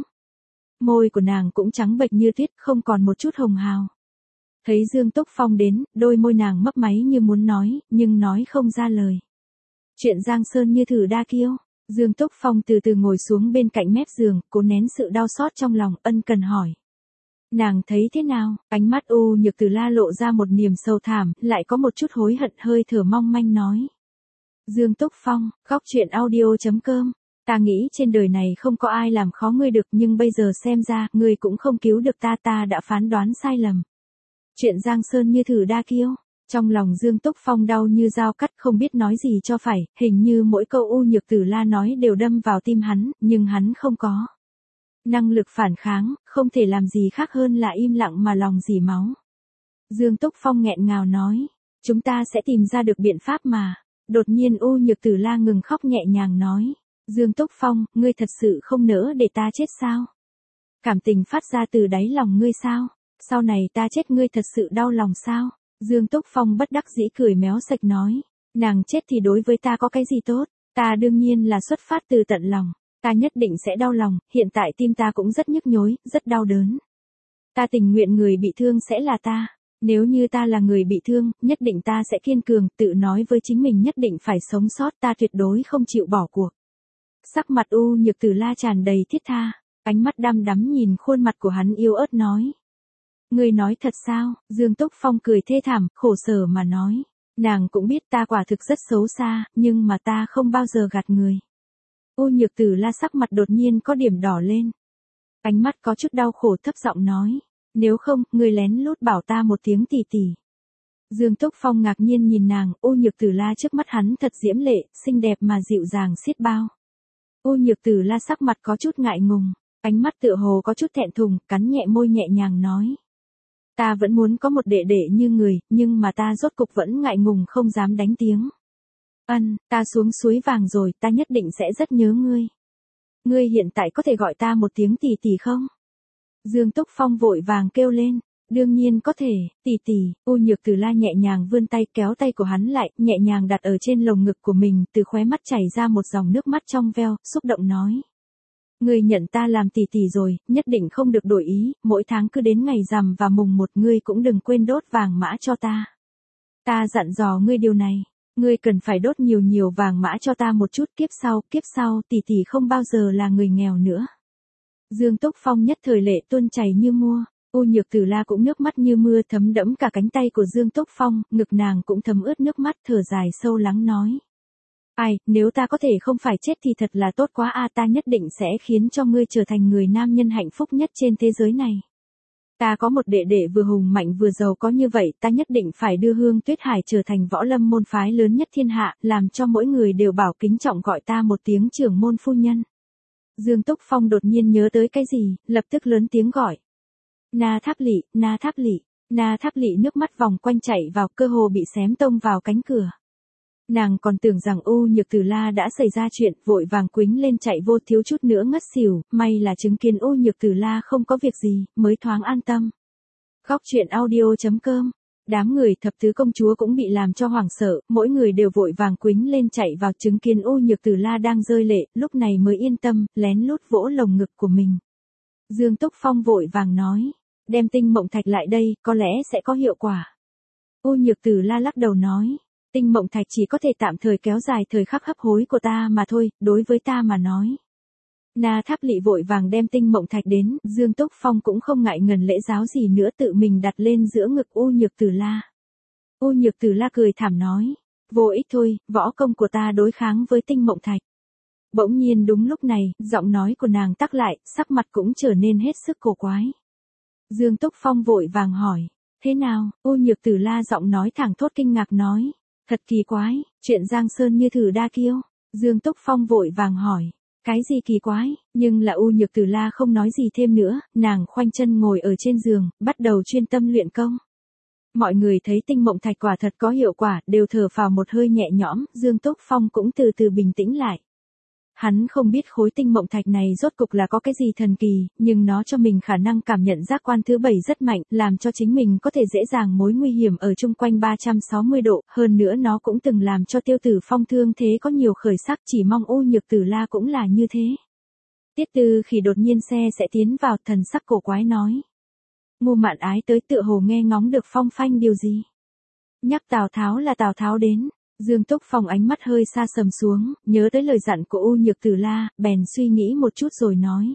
Môi của nàng cũng trắng bệch như tuyết, không còn một chút hồng hào. Thấy Dương Túc Phong đến, đôi môi nàng mấp máy như muốn nói, nhưng nói không ra lời. Chuyện Giang Sơn như thử đa kiêu. Dương Túc Phong từ từ ngồi xuống bên cạnh mép giường, cố nén sự đau xót trong lòng, ân cần hỏi. Nàng thấy thế nào? Ánh mắt U Nhược Tử La lộ ra một niềm sâu thẳm, lại có một chút hối hận, hơi thở mong manh nói. Dương Túc Phong, góc chuyện audio.com. Ta nghĩ trên đời này không có ai làm khó ngươi được, nhưng bây giờ xem ra, ngươi cũng không cứu được ta, ta đã phán đoán sai lầm. Chuyện Giang Sơn như thử đa kiêu. Trong lòng Dương Túc Phong đau như dao cắt, không biết nói gì cho phải, hình như mỗi câu U Nhược Tử La nói đều đâm vào tim hắn, nhưng hắn không có năng lực phản kháng, không thể làm gì khác hơn là im lặng mà lòng dỉ máu. Dương Túc Phong nghẹn ngào nói, chúng ta sẽ tìm ra được biện pháp mà. Đột nhiên U Nhược Tử La ngừng khóc nhẹ nhàng nói, Dương Túc Phong, ngươi thật sự không nỡ để ta chết sao? Cảm tình phát ra từ đáy lòng ngươi sao? Sau này ta chết ngươi thật sự đau lòng sao? Dương Túc Phong bất đắc dĩ cười méo sạch nói, nàng chết thì đối với ta có cái gì tốt, ta đương nhiên là xuất phát từ tận lòng. Ta nhất định sẽ đau lòng, hiện tại tim ta cũng rất nhức nhối, rất đau đớn. Ta tình nguyện người bị thương sẽ là ta. Nếu như ta là người bị thương, nhất định ta sẽ kiên cường, tự nói với chính mình nhất định phải sống sót, ta tuyệt đối không chịu bỏ cuộc. Sắc mặt U Nhược Tử La tràn đầy thiết tha, ánh mắt đăm đắm nhìn khuôn mặt của hắn yếu ớt nói. Ngươi nói thật sao? Dương Túc Phong cười thê thảm, khổ sở mà nói. Nàng cũng biết ta quả thực rất xấu xa, nhưng mà ta không bao giờ gạt người. U Nhược Tử La sắc mặt đột nhiên có điểm đỏ lên. Ánh mắt có chút đau khổ thấp giọng nói. Nếu không, ngươi lén lút bảo ta một tiếng tỷ tỷ. Dương Túc Phong ngạc nhiên nhìn nàng, U Nhược Tử La trước mắt hắn thật diễm lệ, xinh đẹp mà dịu dàng xiết bao. U Nhược Tử La sắc mặt có chút ngại ngùng, ánh mắt tựa hồ có chút thẹn thùng, cắn nhẹ môi nhẹ nhàng nói. Ta vẫn muốn có một đệ đệ như người, nhưng mà ta rốt cục vẫn ngại ngùng không dám đánh tiếng. Ta xuống suối vàng rồi, ta nhất định sẽ rất nhớ ngươi. Ngươi hiện tại có thể gọi ta một tiếng tỷ tỷ không? Dương Túc Phong vội vàng kêu lên, đương nhiên có thể, tỷ tỷ. U Nhược Tử La nhẹ nhàng vươn tay kéo tay của hắn lại, nhẹ nhàng đặt ở trên lồng ngực của mình, từ khóe mắt chảy ra một dòng nước mắt trong veo, xúc động nói. Ngươi nhận ta làm tỷ tỷ rồi, nhất định không được đổi ý, mỗi tháng cứ đến ngày rằm và mùng 1 ngươi cũng đừng quên đốt vàng mã cho ta. Ta dặn dò ngươi điều này. Ngươi cần phải đốt nhiều vàng mã cho ta một chút, kiếp sau, tỷ tỷ không bao giờ là người nghèo nữa. Dương Túc Phong nhất thời lệ tuôn chảy như mưa, U Nhược Tử La cũng nước mắt như mưa thấm đẫm cả cánh tay của Dương Túc Phong, ngực nàng cũng thấm ướt nước mắt, thở dài sâu lắng nói. Ai, nếu ta có thể không phải chết thì thật là tốt quá a, ta nhất định sẽ khiến cho ngươi trở thành người nam nhân hạnh phúc nhất trên thế giới này. Ta có một đệ đệ vừa hùng mạnh vừa giàu có như vậy, ta nhất định phải đưa Hương Tuyết Hải trở thành võ lâm môn phái lớn nhất thiên hạ, làm cho mỗi người đều bảo kính trọng gọi ta một tiếng trưởng môn phu nhân. Dương Túc Phong đột nhiên nhớ tới cái gì, lập tức lớn tiếng gọi. Na Tháp Lỵ, Na Tháp Lỵ. Na Tháp Lỵ nước mắt vòng quanh chạy vào, cơ hồ bị xém tông vào cánh cửa. Nàng còn tưởng rằng U Nhược Tử La đã xảy ra chuyện, vội vàng quýnh lên chạy vô, thiếu chút nữa ngất xỉu, may là chứng kiến U Nhược Tử La không có việc gì, mới thoáng an tâm. Góc truyện audio.com. Đám người thập tứ công chúa cũng bị làm cho hoảng sợ, mỗi người đều vội vàng quýnh lên chạy vào chứng kiến Ô Nhược Tử La đang rơi lệ, lúc này mới yên tâm, lén lút vỗ lồng ngực của mình. Dương Túc Phong vội vàng nói, đem tinh mộng thạch lại đây, có lẽ sẽ có hiệu quả. Ô Nhược Tử La lắc đầu nói, tinh mộng thạch chỉ có thể tạm thời kéo dài thời khắc hấp hối của ta mà thôi, đối với ta mà nói. Na Tháp Lị vội vàng đem tinh mộng thạch đến, Dương Túc Phong cũng không ngại ngần lễ giáo gì nữa tự mình đặt lên giữa ngực Ô Nhược Tử La. Ô Nhược Tử La cười thảm nói, vô ích thôi, võ công của ta đối kháng với tinh mộng thạch. Bỗng nhiên đúng lúc này, giọng nói của nàng tắc lại, sắc mặt cũng trở nên hết sức cổ quái. Dương Túc Phong vội vàng hỏi, thế nào? Ô Nhược Tử La giọng nói thẳng thốt kinh ngạc nói, thật kỳ quái, chuyện Giang Sơn như thử đa kiêu. Dương Túc Phong vội vàng hỏi, cái gì kỳ quái? Nhưng là Ô Nhược Tử La không nói gì thêm nữa, nàng khoanh chân ngồi ở trên giường, bắt đầu chuyên tâm luyện công. Mọi người thấy tinh mộng thạch quả thật có hiệu quả, đều thở phào một hơi nhẹ nhõm, Dương Túc Phong cũng từ từ bình tĩnh lại. Hắn không biết khối tinh mộng thạch này rốt cục là có cái gì thần kỳ, nhưng nó cho mình khả năng cảm nhận giác quan thứ 7 rất mạnh, làm cho chính mình có thể dễ dàng mối nguy hiểm ở chung quanh 360 độ, hơn nữa nó cũng từng làm cho Tiêu Tử Phong thương thế có nhiều khởi sắc, chỉ mong Ô Nhược Tử La cũng là như thế. Tiết Tư Khỉ đột nhiên xe sẽ tiến vào, thần sắc cổ quái nói. Ngô Mạn Ái tới tựa hồ nghe ngóng được phong phanh điều gì. Nhắc Tào Tháo là Tào Tháo đến. Dương Túc Phong ánh mắt hơi xa sầm xuống, nhớ tới lời dặn của Ô Nhược Tử La, bèn suy nghĩ một chút rồi nói.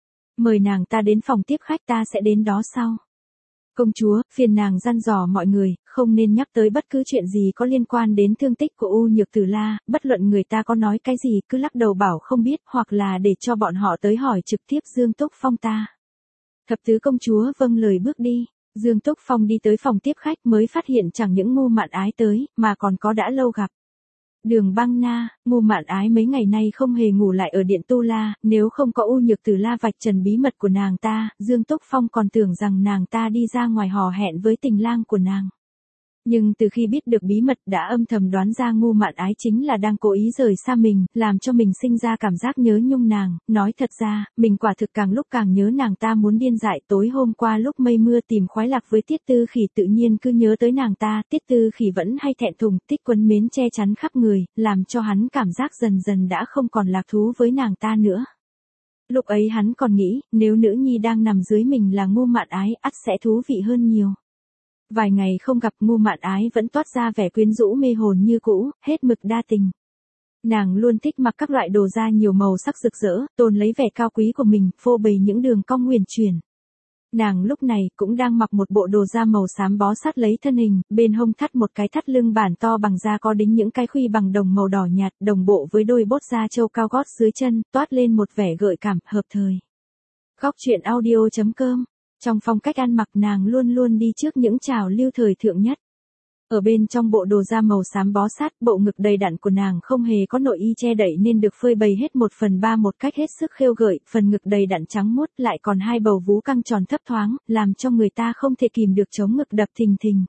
Mời nàng ta đến phòng tiếp khách, ta sẽ đến đó sau. Công chúa, phiền nàng dặn dò mọi người, không nên nhắc tới bất cứ chuyện gì có liên quan đến thương tích của Ô Nhược Tử La, bất luận người ta có nói cái gì cứ lắc đầu bảo không biết, hoặc là để cho bọn họ tới hỏi trực tiếp Dương Túc Phong ta. Thập tứ công chúa vâng lời bước đi. Dương Túc Phong đi tới phòng tiếp khách mới phát hiện chẳng những Ngô Mạn Ái tới, mà còn có đã lâu gặp. Đường Băng Na, Ngô Mạn Ái mấy ngày nay không hề ngủ lại ở điện Tu La, nếu không có Ô Nhược Tử La vạch trần bí mật của nàng ta, Dương Túc Phong còn tưởng rằng nàng ta đi ra ngoài hò hẹn với tình lang của nàng. Nhưng từ khi biết được bí mật đã âm thầm đoán ra Ngô Mạn Ái chính là đang cố ý rời xa mình, làm cho mình sinh ra cảm giác nhớ nhung nàng, nói thật ra, mình quả thực càng lúc càng nhớ nàng ta muốn điên dại. Tối hôm qua lúc mây mưa tìm khoái lạc với Tiết Tư Khỉ tự nhiên cứ nhớ tới nàng ta, Tiết Tư Khỉ vẫn hay thẹn thùng, Tích Quấn mến che chắn khắp người, làm cho hắn cảm giác dần dần đã không còn lạc thú với nàng ta nữa. Lúc ấy hắn còn nghĩ, nếu nữ nhi đang nằm dưới mình là Ngô Mạn Ái, ắt sẽ thú vị hơn nhiều. Vài ngày không gặp, Ngô Mạn Ái vẫn toát ra vẻ quyến rũ mê hồn như cũ, hết mực đa tình. Nàng luôn thích mặc các loại đồ da nhiều màu sắc rực rỡ, tôn lấy vẻ cao quý của mình, phô bày những đường cong huyền chuyển. Nàng lúc này cũng đang mặc một bộ đồ da màu xám bó sát lấy thân hình, bên hông thắt một cái thắt lưng bản to bằng da có đính những cái khuy bằng đồng màu đỏ nhạt, đồng bộ với đôi bốt da trâu cao gót dưới chân, toát lên một vẻ gợi cảm, hợp thời. Góc truyện audio.com. Trong phong cách ăn mặc nàng luôn luôn đi trước những trào lưu thời thượng nhất. Ở bên trong bộ đồ da màu xám bó sát, bộ ngực đầy đặn của nàng không hề có nội y che đậy nên được phơi bày hết 1/3 một cách hết sức khêu gợi, phần ngực đầy đặn trắng muốt lại còn hai bầu vú căng tròn thấp thoáng, làm cho người ta không thể kìm được chống ngực đập thình thình.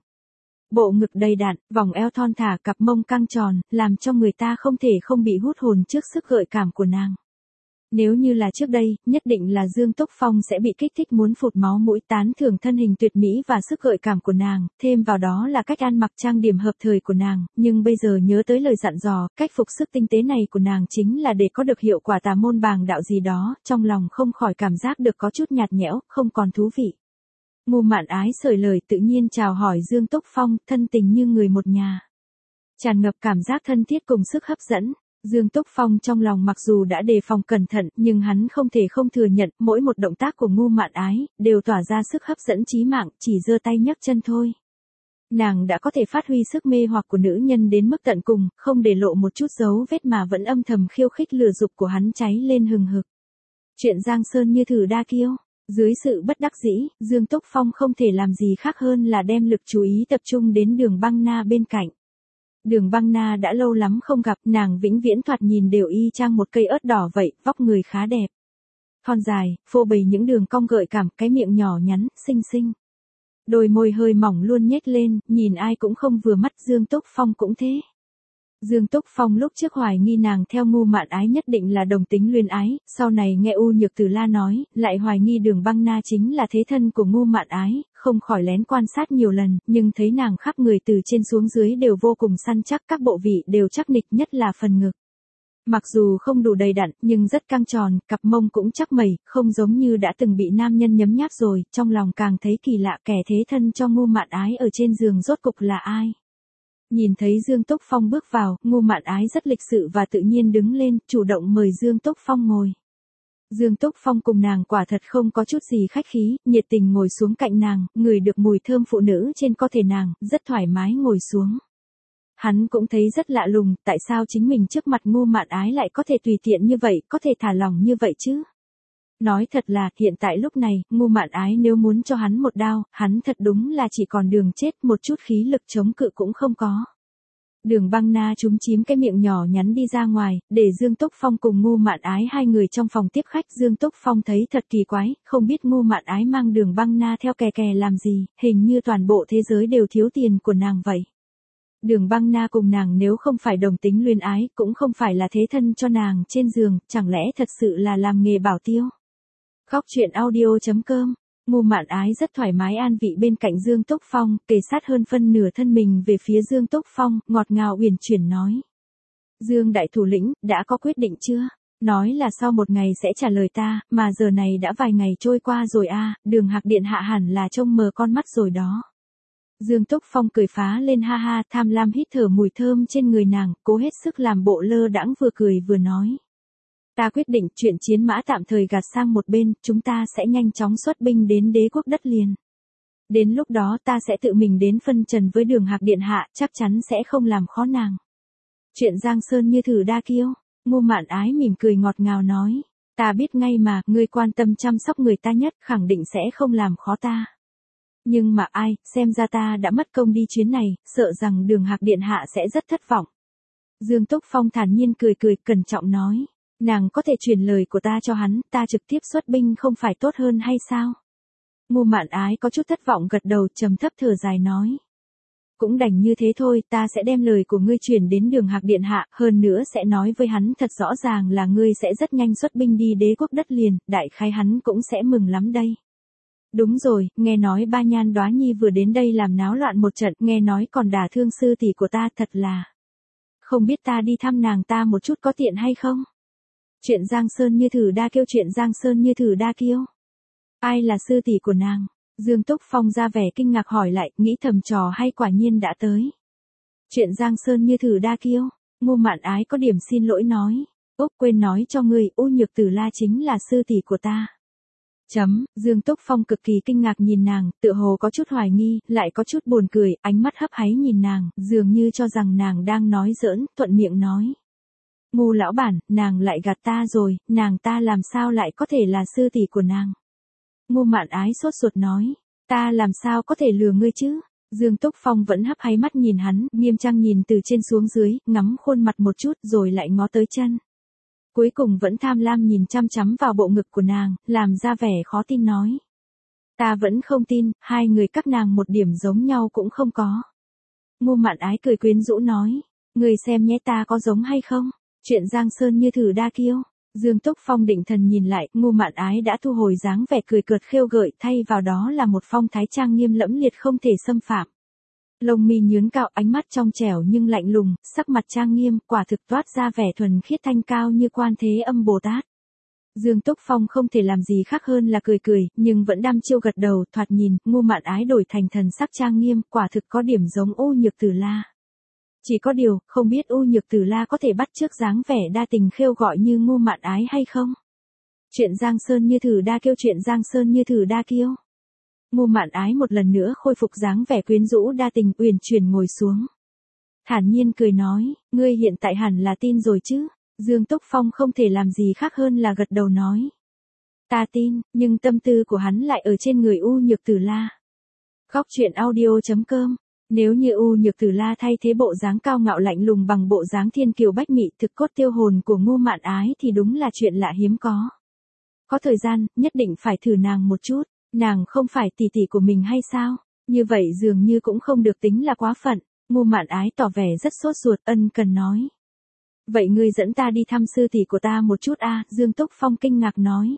Bộ ngực đầy đặn, vòng eo thon thả, cặp mông căng tròn, làm cho người ta không thể không bị hút hồn trước sức gợi cảm của nàng. Nếu như là trước đây, nhất định là Dương Túc Phong sẽ bị kích thích muốn phụt máu mũi, tán thưởng thân hình tuyệt mỹ và sức gợi cảm của nàng, thêm vào đó là cách ăn mặc trang điểm hợp thời của nàng, nhưng bây giờ nhớ tới lời dặn dò, cách phục sức tinh tế này của nàng chính là để có được hiệu quả tà môn bàng đạo gì đó, trong lòng không khỏi cảm giác được có chút nhạt nhẽo, không còn thú vị. Ngô Mạn Ái sởi lời tự nhiên chào hỏi Dương Túc Phong, thân tình như người một nhà. Tràn ngập cảm giác thân thiết cùng sức hấp dẫn. Dương Túc Phong trong lòng mặc dù đã đề phòng cẩn thận, nhưng hắn không thể không thừa nhận, mỗi một động tác của Ngô Mạn Ái, đều tỏa ra sức hấp dẫn chí mạng, chỉ giơ tay nhấc chân thôi. Nàng đã có thể phát huy sức mê hoặc của nữ nhân đến mức tận cùng, không để lộ một chút dấu vết mà vẫn âm thầm khiêu khích lừa dục của hắn cháy lên hừng hực. Chuyện Giang Sơn như thử đa kiêu. Dưới sự bất đắc dĩ, Dương Túc Phong không thể làm gì khác hơn là đem lực chú ý tập trung đến Đường Băng Na bên cạnh. Đường Băng Na đã lâu lắm không gặp, nàng vĩnh viễn thoạt nhìn đều y chang một cây ớt đỏ vậy, vóc người khá đẹp. Thon dài, phô bày những đường cong gợi cảm, cái miệng nhỏ nhắn, xinh xinh. Đôi môi hơi mỏng luôn nhếch lên, nhìn ai cũng không vừa mắt, Dương Túc Phong cũng thế. Dương Túc Phong lúc trước hoài nghi nàng theo Ngô Mạn Ái nhất định là đồng tính luyến ái, sau này nghe U Nhược Từ La nói, lại hoài nghi Đường Băng Na chính là thế thân của Ngô Mạn Ái, không khỏi lén quan sát nhiều lần, nhưng thấy nàng khắp người từ trên xuống dưới đều vô cùng săn chắc, các bộ vị đều chắc nịch, nhất là phần ngực. Mặc dù không đủ đầy đặn, nhưng rất căng tròn, cặp mông cũng chắc mẩy, không giống như đã từng bị nam nhân nhấm nháp rồi, trong lòng càng thấy kỳ lạ, kẻ thế thân cho Ngô Mạn Ái ở trên giường rốt cục là ai. Nhìn thấy Dương Túc Phong bước vào, Ngô Mạn Ái rất lịch sự và tự nhiên đứng lên, chủ động mời Dương Túc Phong ngồi. Dương Túc Phong cùng nàng quả thật không có chút gì khách khí, nhiệt tình ngồi xuống cạnh nàng, ngửi được mùi thơm phụ nữ trên cơ thể nàng, rất thoải mái ngồi xuống. Hắn cũng thấy rất lạ lùng, tại sao chính mình trước mặt Ngô Mạn Ái lại có thể tùy tiện như vậy, có thể thả lỏng như vậy chứ? Nói thật là, hiện tại lúc này, Ngô Mạn Ái nếu muốn cho hắn một đao, hắn thật đúng là chỉ còn đường chết, một chút khí lực chống cự cũng không có. Đường Băng Na chúm chím cái miệng nhỏ nhắn đi ra ngoài, để Dương Túc Phong cùng Ngô Mạn Ái hai người trong phòng tiếp khách. Dương Túc Phong thấy thật kỳ quái, không biết Ngô Mạn Ái mang Đường Băng Na theo kè kè làm gì, hình như toàn bộ thế giới đều thiếu tiền của nàng vậy. Đường Băng Na cùng nàng nếu không phải đồng tính luyến ái, cũng không phải là thế thân cho nàng trên giường, chẳng lẽ thật sự là làm nghề bảo tiêu. Khóc chuyện audio.com. Ngô Mạn Ái rất thoải mái an vị bên cạnh Dương Túc Phong, kề sát hơn phân nửa thân mình về phía Dương Túc Phong, ngọt ngào uyển chuyển nói. Dương đại thủ lĩnh, đã có quyết định chưa? Nói là sau một ngày sẽ trả lời ta, mà giờ này đã vài ngày trôi qua rồi a, Đường Hạc điện hạ hẳn là trông mờ con mắt rồi đó. Dương Túc Phong cười phá lên ha ha, tham lam hít thở mùi thơm trên người nàng, cố hết sức làm bộ lơ đãng vừa cười vừa nói. Ta quyết định chuyện chiến mã tạm thời gạt sang một bên, chúng ta sẽ nhanh chóng xuất binh đến đế quốc đất liền. Đến lúc đó ta sẽ tự mình đến phân trần với Đường Hạc điện hạ, chắc chắn sẽ không làm khó nàng. Chuyện Giang Sơn như thử đa kiêu, Ngô Mạn Ái mỉm cười ngọt ngào nói. Ta biết ngay mà, ngươi quan tâm chăm sóc người ta nhất, khẳng định sẽ không làm khó ta. Nhưng mà ai, xem ra ta đã mất công đi chuyến này, sợ rằng Đường Hạc điện hạ sẽ rất thất vọng. Dương Túc Phong thản nhiên cười cười, cẩn trọng nói. Nàng có thể truyền lời của ta cho hắn, ta trực tiếp xuất binh không phải tốt hơn hay sao? Ngô Mạn Ái có chút thất vọng gật đầu, trầm thấp thở dài nói. Cũng đành như thế thôi, ta sẽ đem lời của ngươi truyền đến Đường Hạc điện hạ, hơn nữa sẽ nói với hắn thật rõ ràng là ngươi sẽ rất nhanh xuất binh đi đế quốc đất liền, đại khái hắn cũng sẽ mừng lắm đây. Đúng rồi, nghe nói Ba Nhan Đóa Nhi vừa đến đây làm náo loạn một trận, nghe nói còn đả thương sư tỷ của ta, thật là. Không biết ta đi thăm nàng ta một chút có tiện hay không? Chuyện Giang Sơn như thử đa kiêu, chuyện Giang Sơn như thử đa kiêu. Ai là sư tỷ của nàng? Dương Túc Phong ra vẻ kinh ngạc hỏi lại, nghĩ thầm trò hay quả nhiên đã tới. Chuyện Giang Sơn như thử đa kiêu, Ngô Mạn Ái có điểm xin lỗi nói. Úc quên nói cho ngươi, U Nhược Từ La chính là sư tỷ của ta. Dương Túc Phong cực kỳ kinh ngạc nhìn nàng, tựa hồ có chút hoài nghi, lại có chút buồn cười, ánh mắt hấp háy nhìn nàng, dường như cho rằng nàng đang nói giỡn, thuận miệng nói. Ngô lão bản, nàng lại gạt ta rồi, nàng ta làm sao lại có thể là sư tỷ của nàng? Ngô Mạn Ái sốt ruột nói, ta làm sao có thể lừa ngươi chứ? Dương Túc Phong vẫn hấp háy mắt nhìn hắn, nghiêm trang nhìn từ trên xuống dưới, ngắm khuôn mặt một chút rồi lại ngó tới chân. Cuối cùng vẫn tham lam nhìn chăm chăm vào bộ ngực của nàng, làm ra vẻ khó tin nói. Ta vẫn không tin, hai người các nàng một điểm giống nhau cũng không có. Ngô Mạn Ái cười quyến rũ nói, người xem nhé ta có giống hay không? Chuyện Giang Sơn như thử đa kiêu. Dương Túc Phong định thần nhìn lại, Ngô Mạn Ái đã thu hồi dáng vẻ cười cợt khêu gợi, thay vào đó là một phong thái trang nghiêm lẫm liệt không thể xâm phạm. Lông mi nhướng cao, ánh mắt trong trẻo nhưng lạnh lùng, sắc mặt trang nghiêm, quả thực toát ra vẻ thuần khiết thanh cao như Quan Thế Âm Bồ Tát. Dương Túc Phong không thể làm gì khác hơn là cười cười, nhưng vẫn đăm chiêu gật đầu, thoạt nhìn, Ngô Mạn Ái đổi thành thần sắc trang nghiêm, quả thực có điểm giống U Nhược Từ La. Chỉ có điều, không biết U Nhược Từ La có thể bắt chước dáng vẻ đa tình khêu gọi như Ngô Mạn Ái hay không? Chuyện Giang Sơn như thử đa kiêu, chuyện Giang Sơn như thử đa kiêu. Ngô Mạn Ái một lần nữa khôi phục dáng vẻ quyến rũ đa tình, uyển chuyển ngồi xuống. Thản nhiên cười nói, ngươi hiện tại hẳn là tin rồi chứ? Dương Túc Phong không thể làm gì khác hơn là gật đầu nói. Ta tin, nhưng tâm tư của hắn lại ở trên người U Nhược Từ La. Khóc chuyện audio.com. Nếu như U Nhược Từ La thay thế bộ dáng cao ngạo lạnh lùng bằng bộ dáng thiên kiều bách mị thực cốt tiêu hồn của Ngô Mạn Ái thì đúng là chuyện lạ hiếm có. Có thời gian, nhất định phải thử nàng một chút, nàng không phải tỷ tỷ của mình hay sao? Như vậy dường như cũng không được tính là quá phận. Ngô Mạn Ái tỏ vẻ rất sốt ruột ân cần nói. Vậy ngươi dẫn ta đi thăm sư tỷ của ta một chút a, Dương Túc Phong kinh ngạc nói.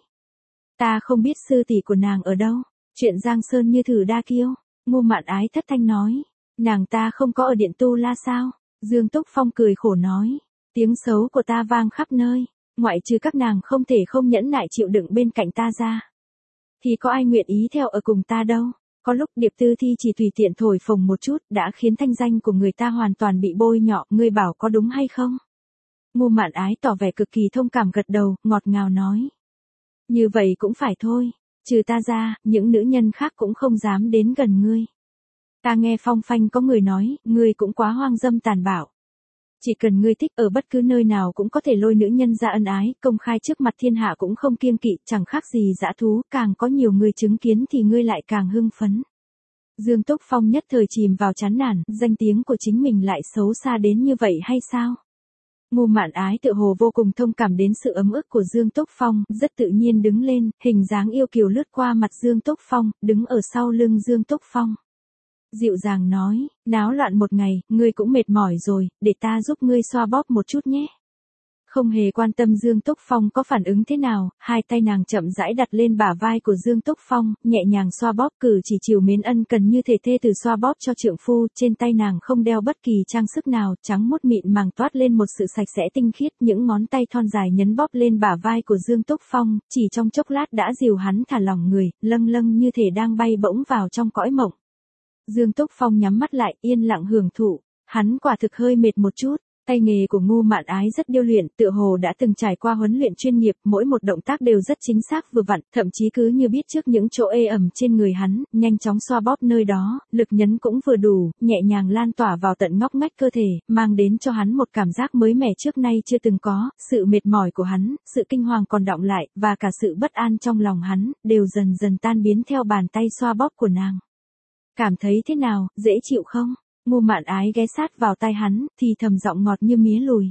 Ta không biết sư tỷ của nàng ở đâu, chuyện Giang Sơn Như Thử Đa Kiêu. Ngô Mạn Ái thất thanh nói. Nàng ta không có ở Điện Tu La sao? Dương Túc Phong cười khổ nói. Tiếng xấu của ta vang khắp nơi, ngoại trừ các nàng không thể không nhẫn nại chịu đựng bên cạnh ta ra, thì có ai nguyện ý theo ở cùng ta đâu. Có lúc Điệp Tư Thi chỉ tùy tiện thổi phồng một chút đã khiến thanh danh của người ta hoàn toàn bị bôi nhọ, ngươi bảo có đúng hay không? Ngô Mạn Ái tỏ vẻ cực kỳ thông cảm gật đầu, ngọt ngào nói. Như vậy cũng phải thôi, trừ ta ra, những nữ nhân khác cũng không dám đến gần ngươi. Ta nghe phong phanh có người nói, ngươi cũng quá hoang dâm tàn bạo. Chỉ cần ngươi thích ở bất cứ nơi nào cũng có thể lôi nữ nhân ra ân ái, công khai trước mặt thiên hạ cũng không kiêng kỵ, chẳng khác gì dã thú, càng có nhiều người chứng kiến thì ngươi lại càng hưng phấn. Dương Túc Phong nhất thời chìm vào chán nản, danh tiếng của chính mình lại xấu xa đến như vậy hay sao? Ngô Mạn Ái tựa hồ vô cùng thông cảm đến sự ấm ức của Dương Túc Phong, rất tự nhiên đứng lên, hình dáng yêu kiều lướt qua mặt Dương Túc Phong, đứng ở sau lưng Dương Túc Phong. Dịu dàng nói, náo loạn một ngày, ngươi cũng mệt mỏi rồi, để ta giúp ngươi xoa bóp một chút nhé. Không hề quan tâm Dương Túc Phong có phản ứng thế nào, hai tay nàng chậm rãi đặt lên bả vai của Dương Túc Phong, nhẹ nhàng xoa bóp, cử chỉ trìu mến ân cần như thể thê từ xoa bóp cho trượng phu. Trên tay nàng không đeo bất kỳ trang sức nào, trắng muốt mịn màng toát lên một sự sạch sẽ tinh khiết, những ngón tay thon dài nhấn bóp lên bả vai của Dương Túc Phong, chỉ trong chốc lát đã dìu hắn thả lỏng người, lâng lâng như thể đang bay bổng vào trong cõi mộng. Dương Túc Phong nhắm mắt lại, yên lặng hưởng thụ, hắn quả thực hơi mệt một chút. Tay nghề của Ngô Mạn Ái rất điêu luyện, tựa hồ đã từng trải qua huấn luyện chuyên nghiệp, mỗi một động tác đều rất chính xác vừa vặn, thậm chí cứ như biết trước những chỗ ê ẩm trên người hắn, nhanh chóng xoa bóp nơi đó, lực nhấn cũng vừa đủ, nhẹ nhàng lan tỏa vào tận ngóc ngách cơ thể, mang đến cho hắn một cảm giác mới mẻ trước nay chưa từng có, sự mệt mỏi của hắn, sự kinh hoàng còn đọng lại, và cả sự bất an trong lòng hắn, đều dần dần tan biến theo bàn tay xoa bóp của nàng. Cảm thấy thế nào, dễ chịu không? Ngô Mạn Ái ghé sát vào tai hắn, thì thầm giọng ngọt như mía lùi.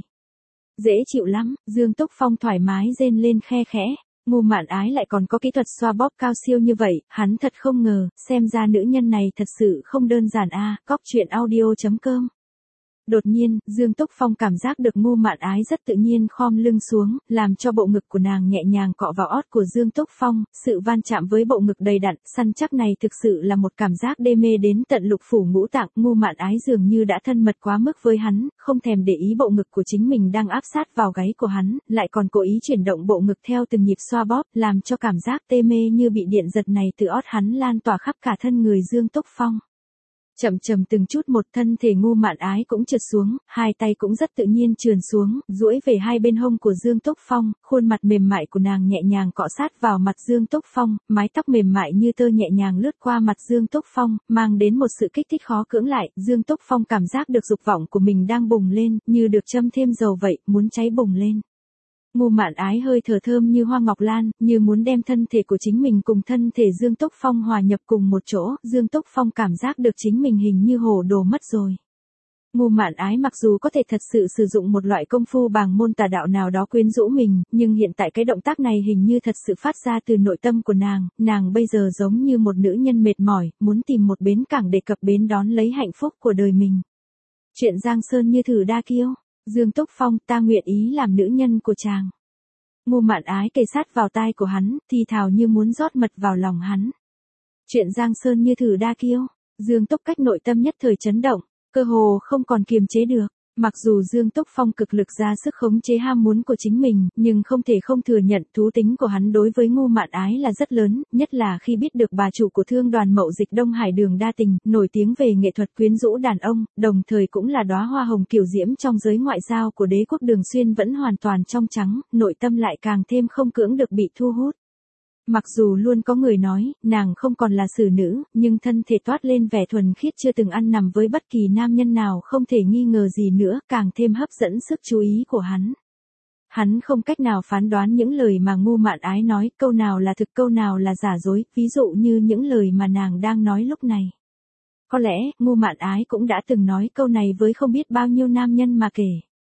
Dễ chịu lắm, Dương Túc Phong thoải mái rên lên khe khẽ. Ngô Mạn Ái lại còn có kỹ thuật xoa bóp cao siêu như vậy, hắn thật không ngờ, xem ra nữ nhân này thật sự không đơn giản a. Cóc.audio.com. Đột nhiên, Dương Túc Phong cảm giác được Ngô Mạn Ái rất tự nhiên khom lưng xuống, làm cho bộ ngực của nàng nhẹ nhàng cọ vào ót của Dương Túc Phong, sự van chạm với bộ ngực đầy đặn, săn chắc này thực sự là một cảm giác đê mê đến tận lục phủ ngũ tạng. Ngô Mạn Ái dường như đã thân mật quá mức với hắn, không thèm để ý bộ ngực của chính mình đang áp sát vào gáy của hắn, lại còn cố ý chuyển động bộ ngực theo từng nhịp xoa bóp, làm cho cảm giác tê mê như bị điện giật này từ ót hắn lan tỏa khắp cả thân người Dương Túc Phong. Chậm chậm từng chút một, thân thể Ngô Mạn Ái cũng trượt xuống, hai tay cũng rất tự nhiên trườn xuống, duỗi về hai bên hông của Dương Túc Phong, khuôn mặt mềm mại của nàng nhẹ nhàng cọ sát vào mặt Dương Túc Phong, mái tóc mềm mại như tơ nhẹ nhàng lướt qua mặt Dương Túc Phong, mang đến một sự kích thích khó cưỡng lại. Dương Túc Phong cảm giác được dục vọng của mình đang bùng lên, như được châm thêm dầu vậy, muốn cháy bùng lên. Ngô Mạn Ái hơi thở thơm như hoa ngọc lan, như muốn đem thân thể của chính mình cùng thân thể Dương Túc Phong hòa nhập cùng một chỗ. Dương Túc Phong cảm giác được chính mình hình như hồ đồ mất rồi. Ngô Mạn Ái mặc dù có thể thật sự sử dụng một loại công phu bàng môn tà đạo nào đó quyến rũ mình, nhưng hiện tại cái động tác này hình như thật sự phát ra từ nội tâm của nàng bây giờ giống như một nữ nhân mệt mỏi, muốn tìm một bến cảng để cập bến đón lấy hạnh phúc của đời mình. Chuyện Giang Sơn Như Thử Đa Kiêu. Dương Túc Phong, ta nguyện ý làm nữ nhân của chàng. Ngô Mạn Ái kề sát vào tai của hắn, thì thào như muốn rót mật vào lòng hắn. Chuyện Giang Sơn Như Thử Đa Kiêu. Dương Túc cách nội tâm nhất thời chấn động, cơ hồ không còn kiềm chế được. Mặc dù Dương Túc Phong cực lực ra sức khống chế ham muốn của chính mình, nhưng không thể không thừa nhận thú tính của hắn đối với Ngô Mạn Ái là rất lớn, nhất là khi biết được bà chủ của Thương đoàn Mậu Dịch Đông Hải Đường Đa Tình, nổi tiếng về nghệ thuật quyến rũ đàn ông, đồng thời cũng là đóa hoa hồng kiều diễm trong giới ngoại giao của đế quốc Đường Xuyên vẫn hoàn toàn trong trắng, nội tâm lại càng thêm không cưỡng được bị thu hút. Mặc dù luôn có người nói, nàng không còn là xử nữ, nhưng thân thể toát lên vẻ thuần khiết chưa từng ăn nằm với bất kỳ nam nhân nào không thể nghi ngờ gì nữa, càng thêm hấp dẫn sức chú ý của hắn. Hắn không cách nào phán đoán những lời mà Ngô Mạn Ái nói, câu nào là thực câu nào là giả dối, ví dụ như những lời mà nàng đang nói lúc này. Có lẽ, Ngô Mạn Ái cũng đã từng nói câu này với không biết bao nhiêu nam nhân mà kể.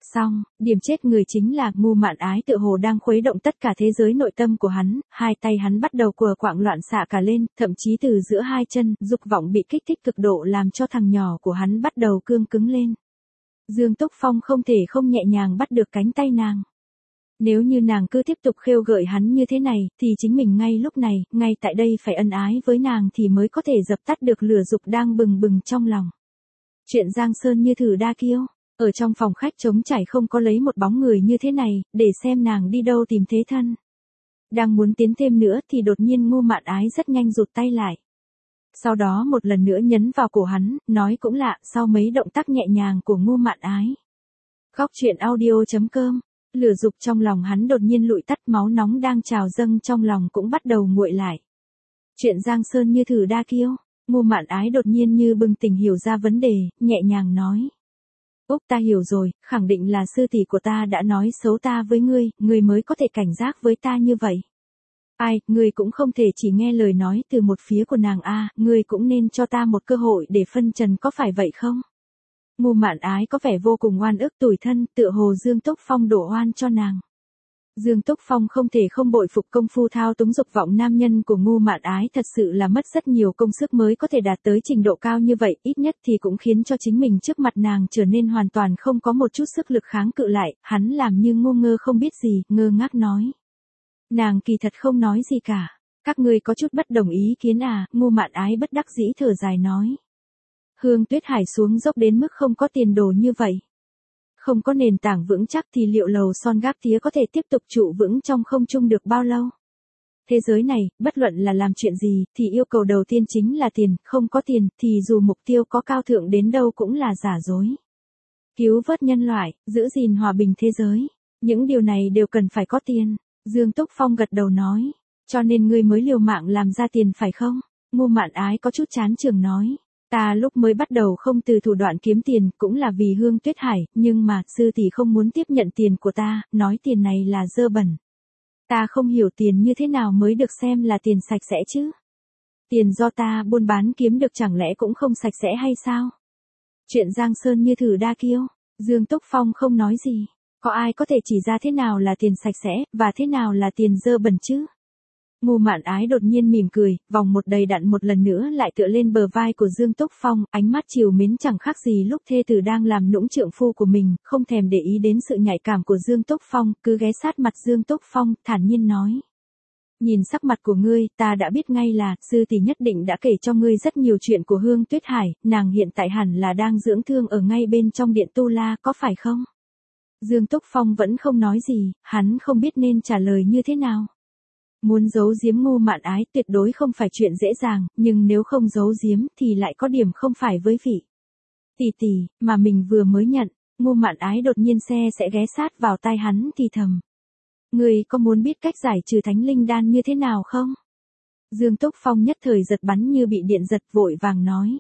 Xong, điểm chết người chính là Ngu Mạn Ái tựa hồ đang khuấy động tất cả thế giới nội tâm của hắn, hai tay hắn bắt đầu quờ quạng loạn xạ cả lên, thậm chí từ giữa hai chân, dục vọng bị kích thích cực độ làm cho thằng nhỏ của hắn bắt đầu cương cứng lên. Dương Túc Phong không thể không nhẹ nhàng bắt được cánh tay nàng. Nếu như nàng cứ tiếp tục khêu gợi hắn như thế này, thì chính mình ngay lúc này, ngay tại đây phải ân ái với nàng thì mới có thể dập tắt được lửa dục đang bừng bừng trong lòng. Chuyện Giang Sơn như thử đa kiêu. Ở trong phòng khách trống trải không có lấy một bóng người như thế này, để xem nàng đi đâu tìm thế thân. Đang muốn tiến thêm nữa thì đột nhiên Ngu Mạn Ái rất nhanh rụt tay lại. Sau đó một lần nữa nhấn vào cổ hắn, nói cũng lạ, sau mấy động tác nhẹ nhàng của Ngu Mạn Ái. Góc truyện audio.com. Lửa dục trong lòng hắn đột nhiên lụi tắt, máu nóng đang trào dâng trong lòng cũng bắt đầu nguội lại. Chuyện Giang Sơn như thử đa kiêu. Ngu Mạn Ái đột nhiên như bừng tỉnh hiểu ra vấn đề, nhẹ nhàng nói. Úc, ta hiểu rồi, khẳng định là sư tỷ của ta đã nói xấu ta với ngươi mới có thể cảnh giác với ta như vậy. Ai, ngươi cũng không thể chỉ nghe lời nói từ một phía của nàng a, ngươi cũng nên cho ta một cơ hội để phân trần, có phải vậy không? Ngu Mạn Ái có vẻ vô cùng oan ức tủi thân, tựa hồ Dương Túc Phong đổ oan cho nàng. Dương Túc Phong không thể không bội phục công phu thao túng dục vọng nam nhân của Ngu Mạn Ái, thật sự là mất rất nhiều công sức mới có thể đạt tới trình độ cao như vậy, ít nhất thì cũng khiến cho chính mình trước mặt nàng trở nên hoàn toàn không có một chút sức lực kháng cự lại, hắn làm như ngu ngơ không biết gì, ngơ ngác nói. Nàng kỳ thật không nói gì cả, các ngươi có chút bất đồng ý kiến à, Ngu Mạn Ái bất đắc dĩ thở dài nói. Hương Tuyết Hải xuống dốc đến mức không có tiền đồ như vậy. Không có nền tảng vững chắc thì liệu lầu son gác tía có thể tiếp tục trụ vững trong không trung được bao lâu? Thế giới này, bất luận là làm chuyện gì, thì yêu cầu đầu tiên chính là tiền, không có tiền, thì dù mục tiêu có cao thượng đến đâu cũng là giả dối. Cứu vớt nhân loại, giữ gìn hòa bình thế giới, những điều này đều cần phải có tiền. Dương Túc Phong gật đầu nói, cho nên ngươi mới liều mạng làm ra tiền phải không? Ngu Mạn Ái có chút chán chường nói. Ta lúc mới bắt đầu không từ thủ đoạn kiếm tiền, cũng là vì Hương Tuyết Hải, nhưng mà, sư tỷ không muốn tiếp nhận tiền của ta, nói tiền này là dơ bẩn. Ta không hiểu tiền như thế nào mới được xem là tiền sạch sẽ chứ. Tiền do ta buôn bán kiếm được chẳng lẽ cũng không sạch sẽ hay sao? Chuyện Giang Sơn như thử đa kiêu. Dương Túc Phong không nói gì. Có ai có thể chỉ ra thế nào là tiền sạch sẽ, và thế nào là tiền dơ bẩn chứ? Ngu Mạn Ái đột nhiên mỉm cười, vòng một đầy đặn một lần nữa lại tựa lên bờ vai của Dương Túc Phong, ánh mắt trìu mến chẳng khác gì lúc thê tử đang làm nũng trượng phu của mình, không thèm để ý đến sự nhạy cảm của Dương Túc Phong, cứ ghé sát mặt Dương Túc Phong, thản nhiên nói. Nhìn sắc mặt của ngươi, ta đã biết ngay là, sư tỷ nhất định đã kể cho ngươi rất nhiều chuyện của Hương Tuyết Hải, nàng hiện tại hẳn là đang dưỡng thương ở ngay bên trong điện Tu La, có phải không? Dương Túc Phong vẫn không nói gì, hắn không biết nên trả lời như thế nào. Muốn giấu giếm Ngu Mạn Ái tuyệt đối không phải chuyện dễ dàng, nhưng nếu không giấu giếm thì lại có điểm không phải với vị tỷ mà mình vừa mới nhận. Ngu Mạn Ái đột nhiên sẽ ghé sát vào tai hắn thì thầm. Ngươi có muốn biết cách giải trừ thánh linh đan như thế nào không? Dương Túc Phong nhất thời giật bắn như bị điện giật, vội vàng nói.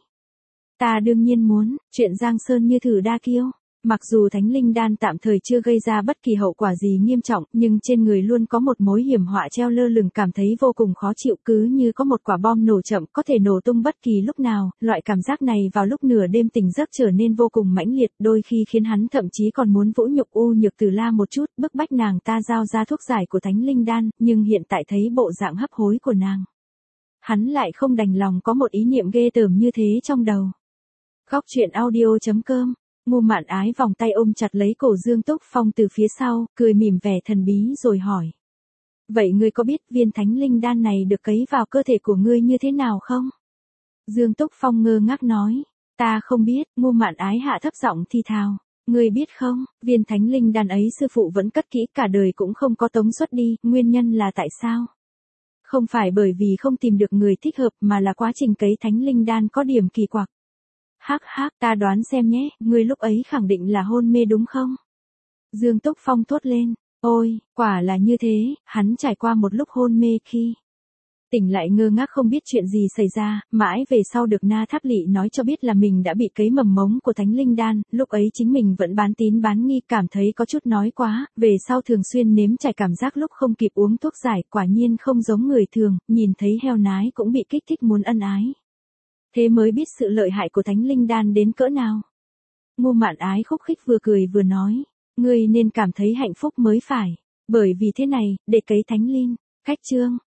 Ta đương nhiên muốn, chuyện Giang Sơn như thử đa kiêu. Mặc dù thánh linh đan tạm thời chưa gây ra bất kỳ hậu quả gì nghiêm trọng, nhưng trên người luôn có một mối hiểm họa treo lơ lửng, cảm thấy vô cùng khó chịu, cứ như có một quả bom nổ chậm có thể nổ tung bất kỳ lúc nào, loại cảm giác này vào lúc nửa đêm tỉnh giấc trở nên vô cùng mãnh liệt, đôi khi khiến hắn thậm chí còn muốn vũ nhục U Nhược Từ La một chút, bức bách nàng ta giao ra thuốc giải của thánh linh đan, nhưng hiện tại thấy bộ dạng hấp hối của nàng. Hắn lại không đành lòng có một ý niệm ghê tởm như thế trong đầu. Góc truyện audio.com. Ngu Mạn Ái vòng tay ôm chặt lấy cổ Dương Túc Phong từ phía sau, cười mỉm vẻ thần bí rồi hỏi. Vậy ngươi có biết viên thánh linh đan này được cấy vào cơ thể của ngươi như thế nào không? Dương Túc Phong ngơ ngác nói. Ta không biết, Ngu Mạn Ái hạ thấp giọng thi thào. Ngươi biết không, viên thánh linh đan ấy sư phụ vẫn cất kỹ cả đời cũng không có tống xuất đi, nguyên nhân là tại sao? Không phải bởi vì không tìm được người thích hợp mà là quá trình cấy thánh linh đan có điểm kỳ quặc. Hắc hắc, ta đoán xem nhé, ngươi lúc ấy khẳng định là hôn mê đúng không? Dương Túc Phong thốt lên, ôi, quả là như thế, hắn trải qua một lúc hôn mê khi tỉnh lại ngơ ngác không biết chuyện gì xảy ra, mãi về sau được Na Tháp Lỵ nói cho biết là mình đã bị cấy mầm mống của thánh linh đan, lúc ấy chính mình vẫn bán tín bán nghi, cảm thấy có chút nói quá, về sau thường xuyên nếm trải cảm giác lúc không kịp uống thuốc giải, quả nhiên không giống người thường, nhìn thấy heo nái cũng bị kích thích muốn ân ái. Thế mới biết sự lợi hại của thánh linh đan đến cỡ nào. Ngu Mạn Ái khúc khích vừa cười vừa nói. Ngươi nên cảm thấy hạnh phúc mới phải. Bởi vì thế này, để cấy Thánh Linh. Khách chương.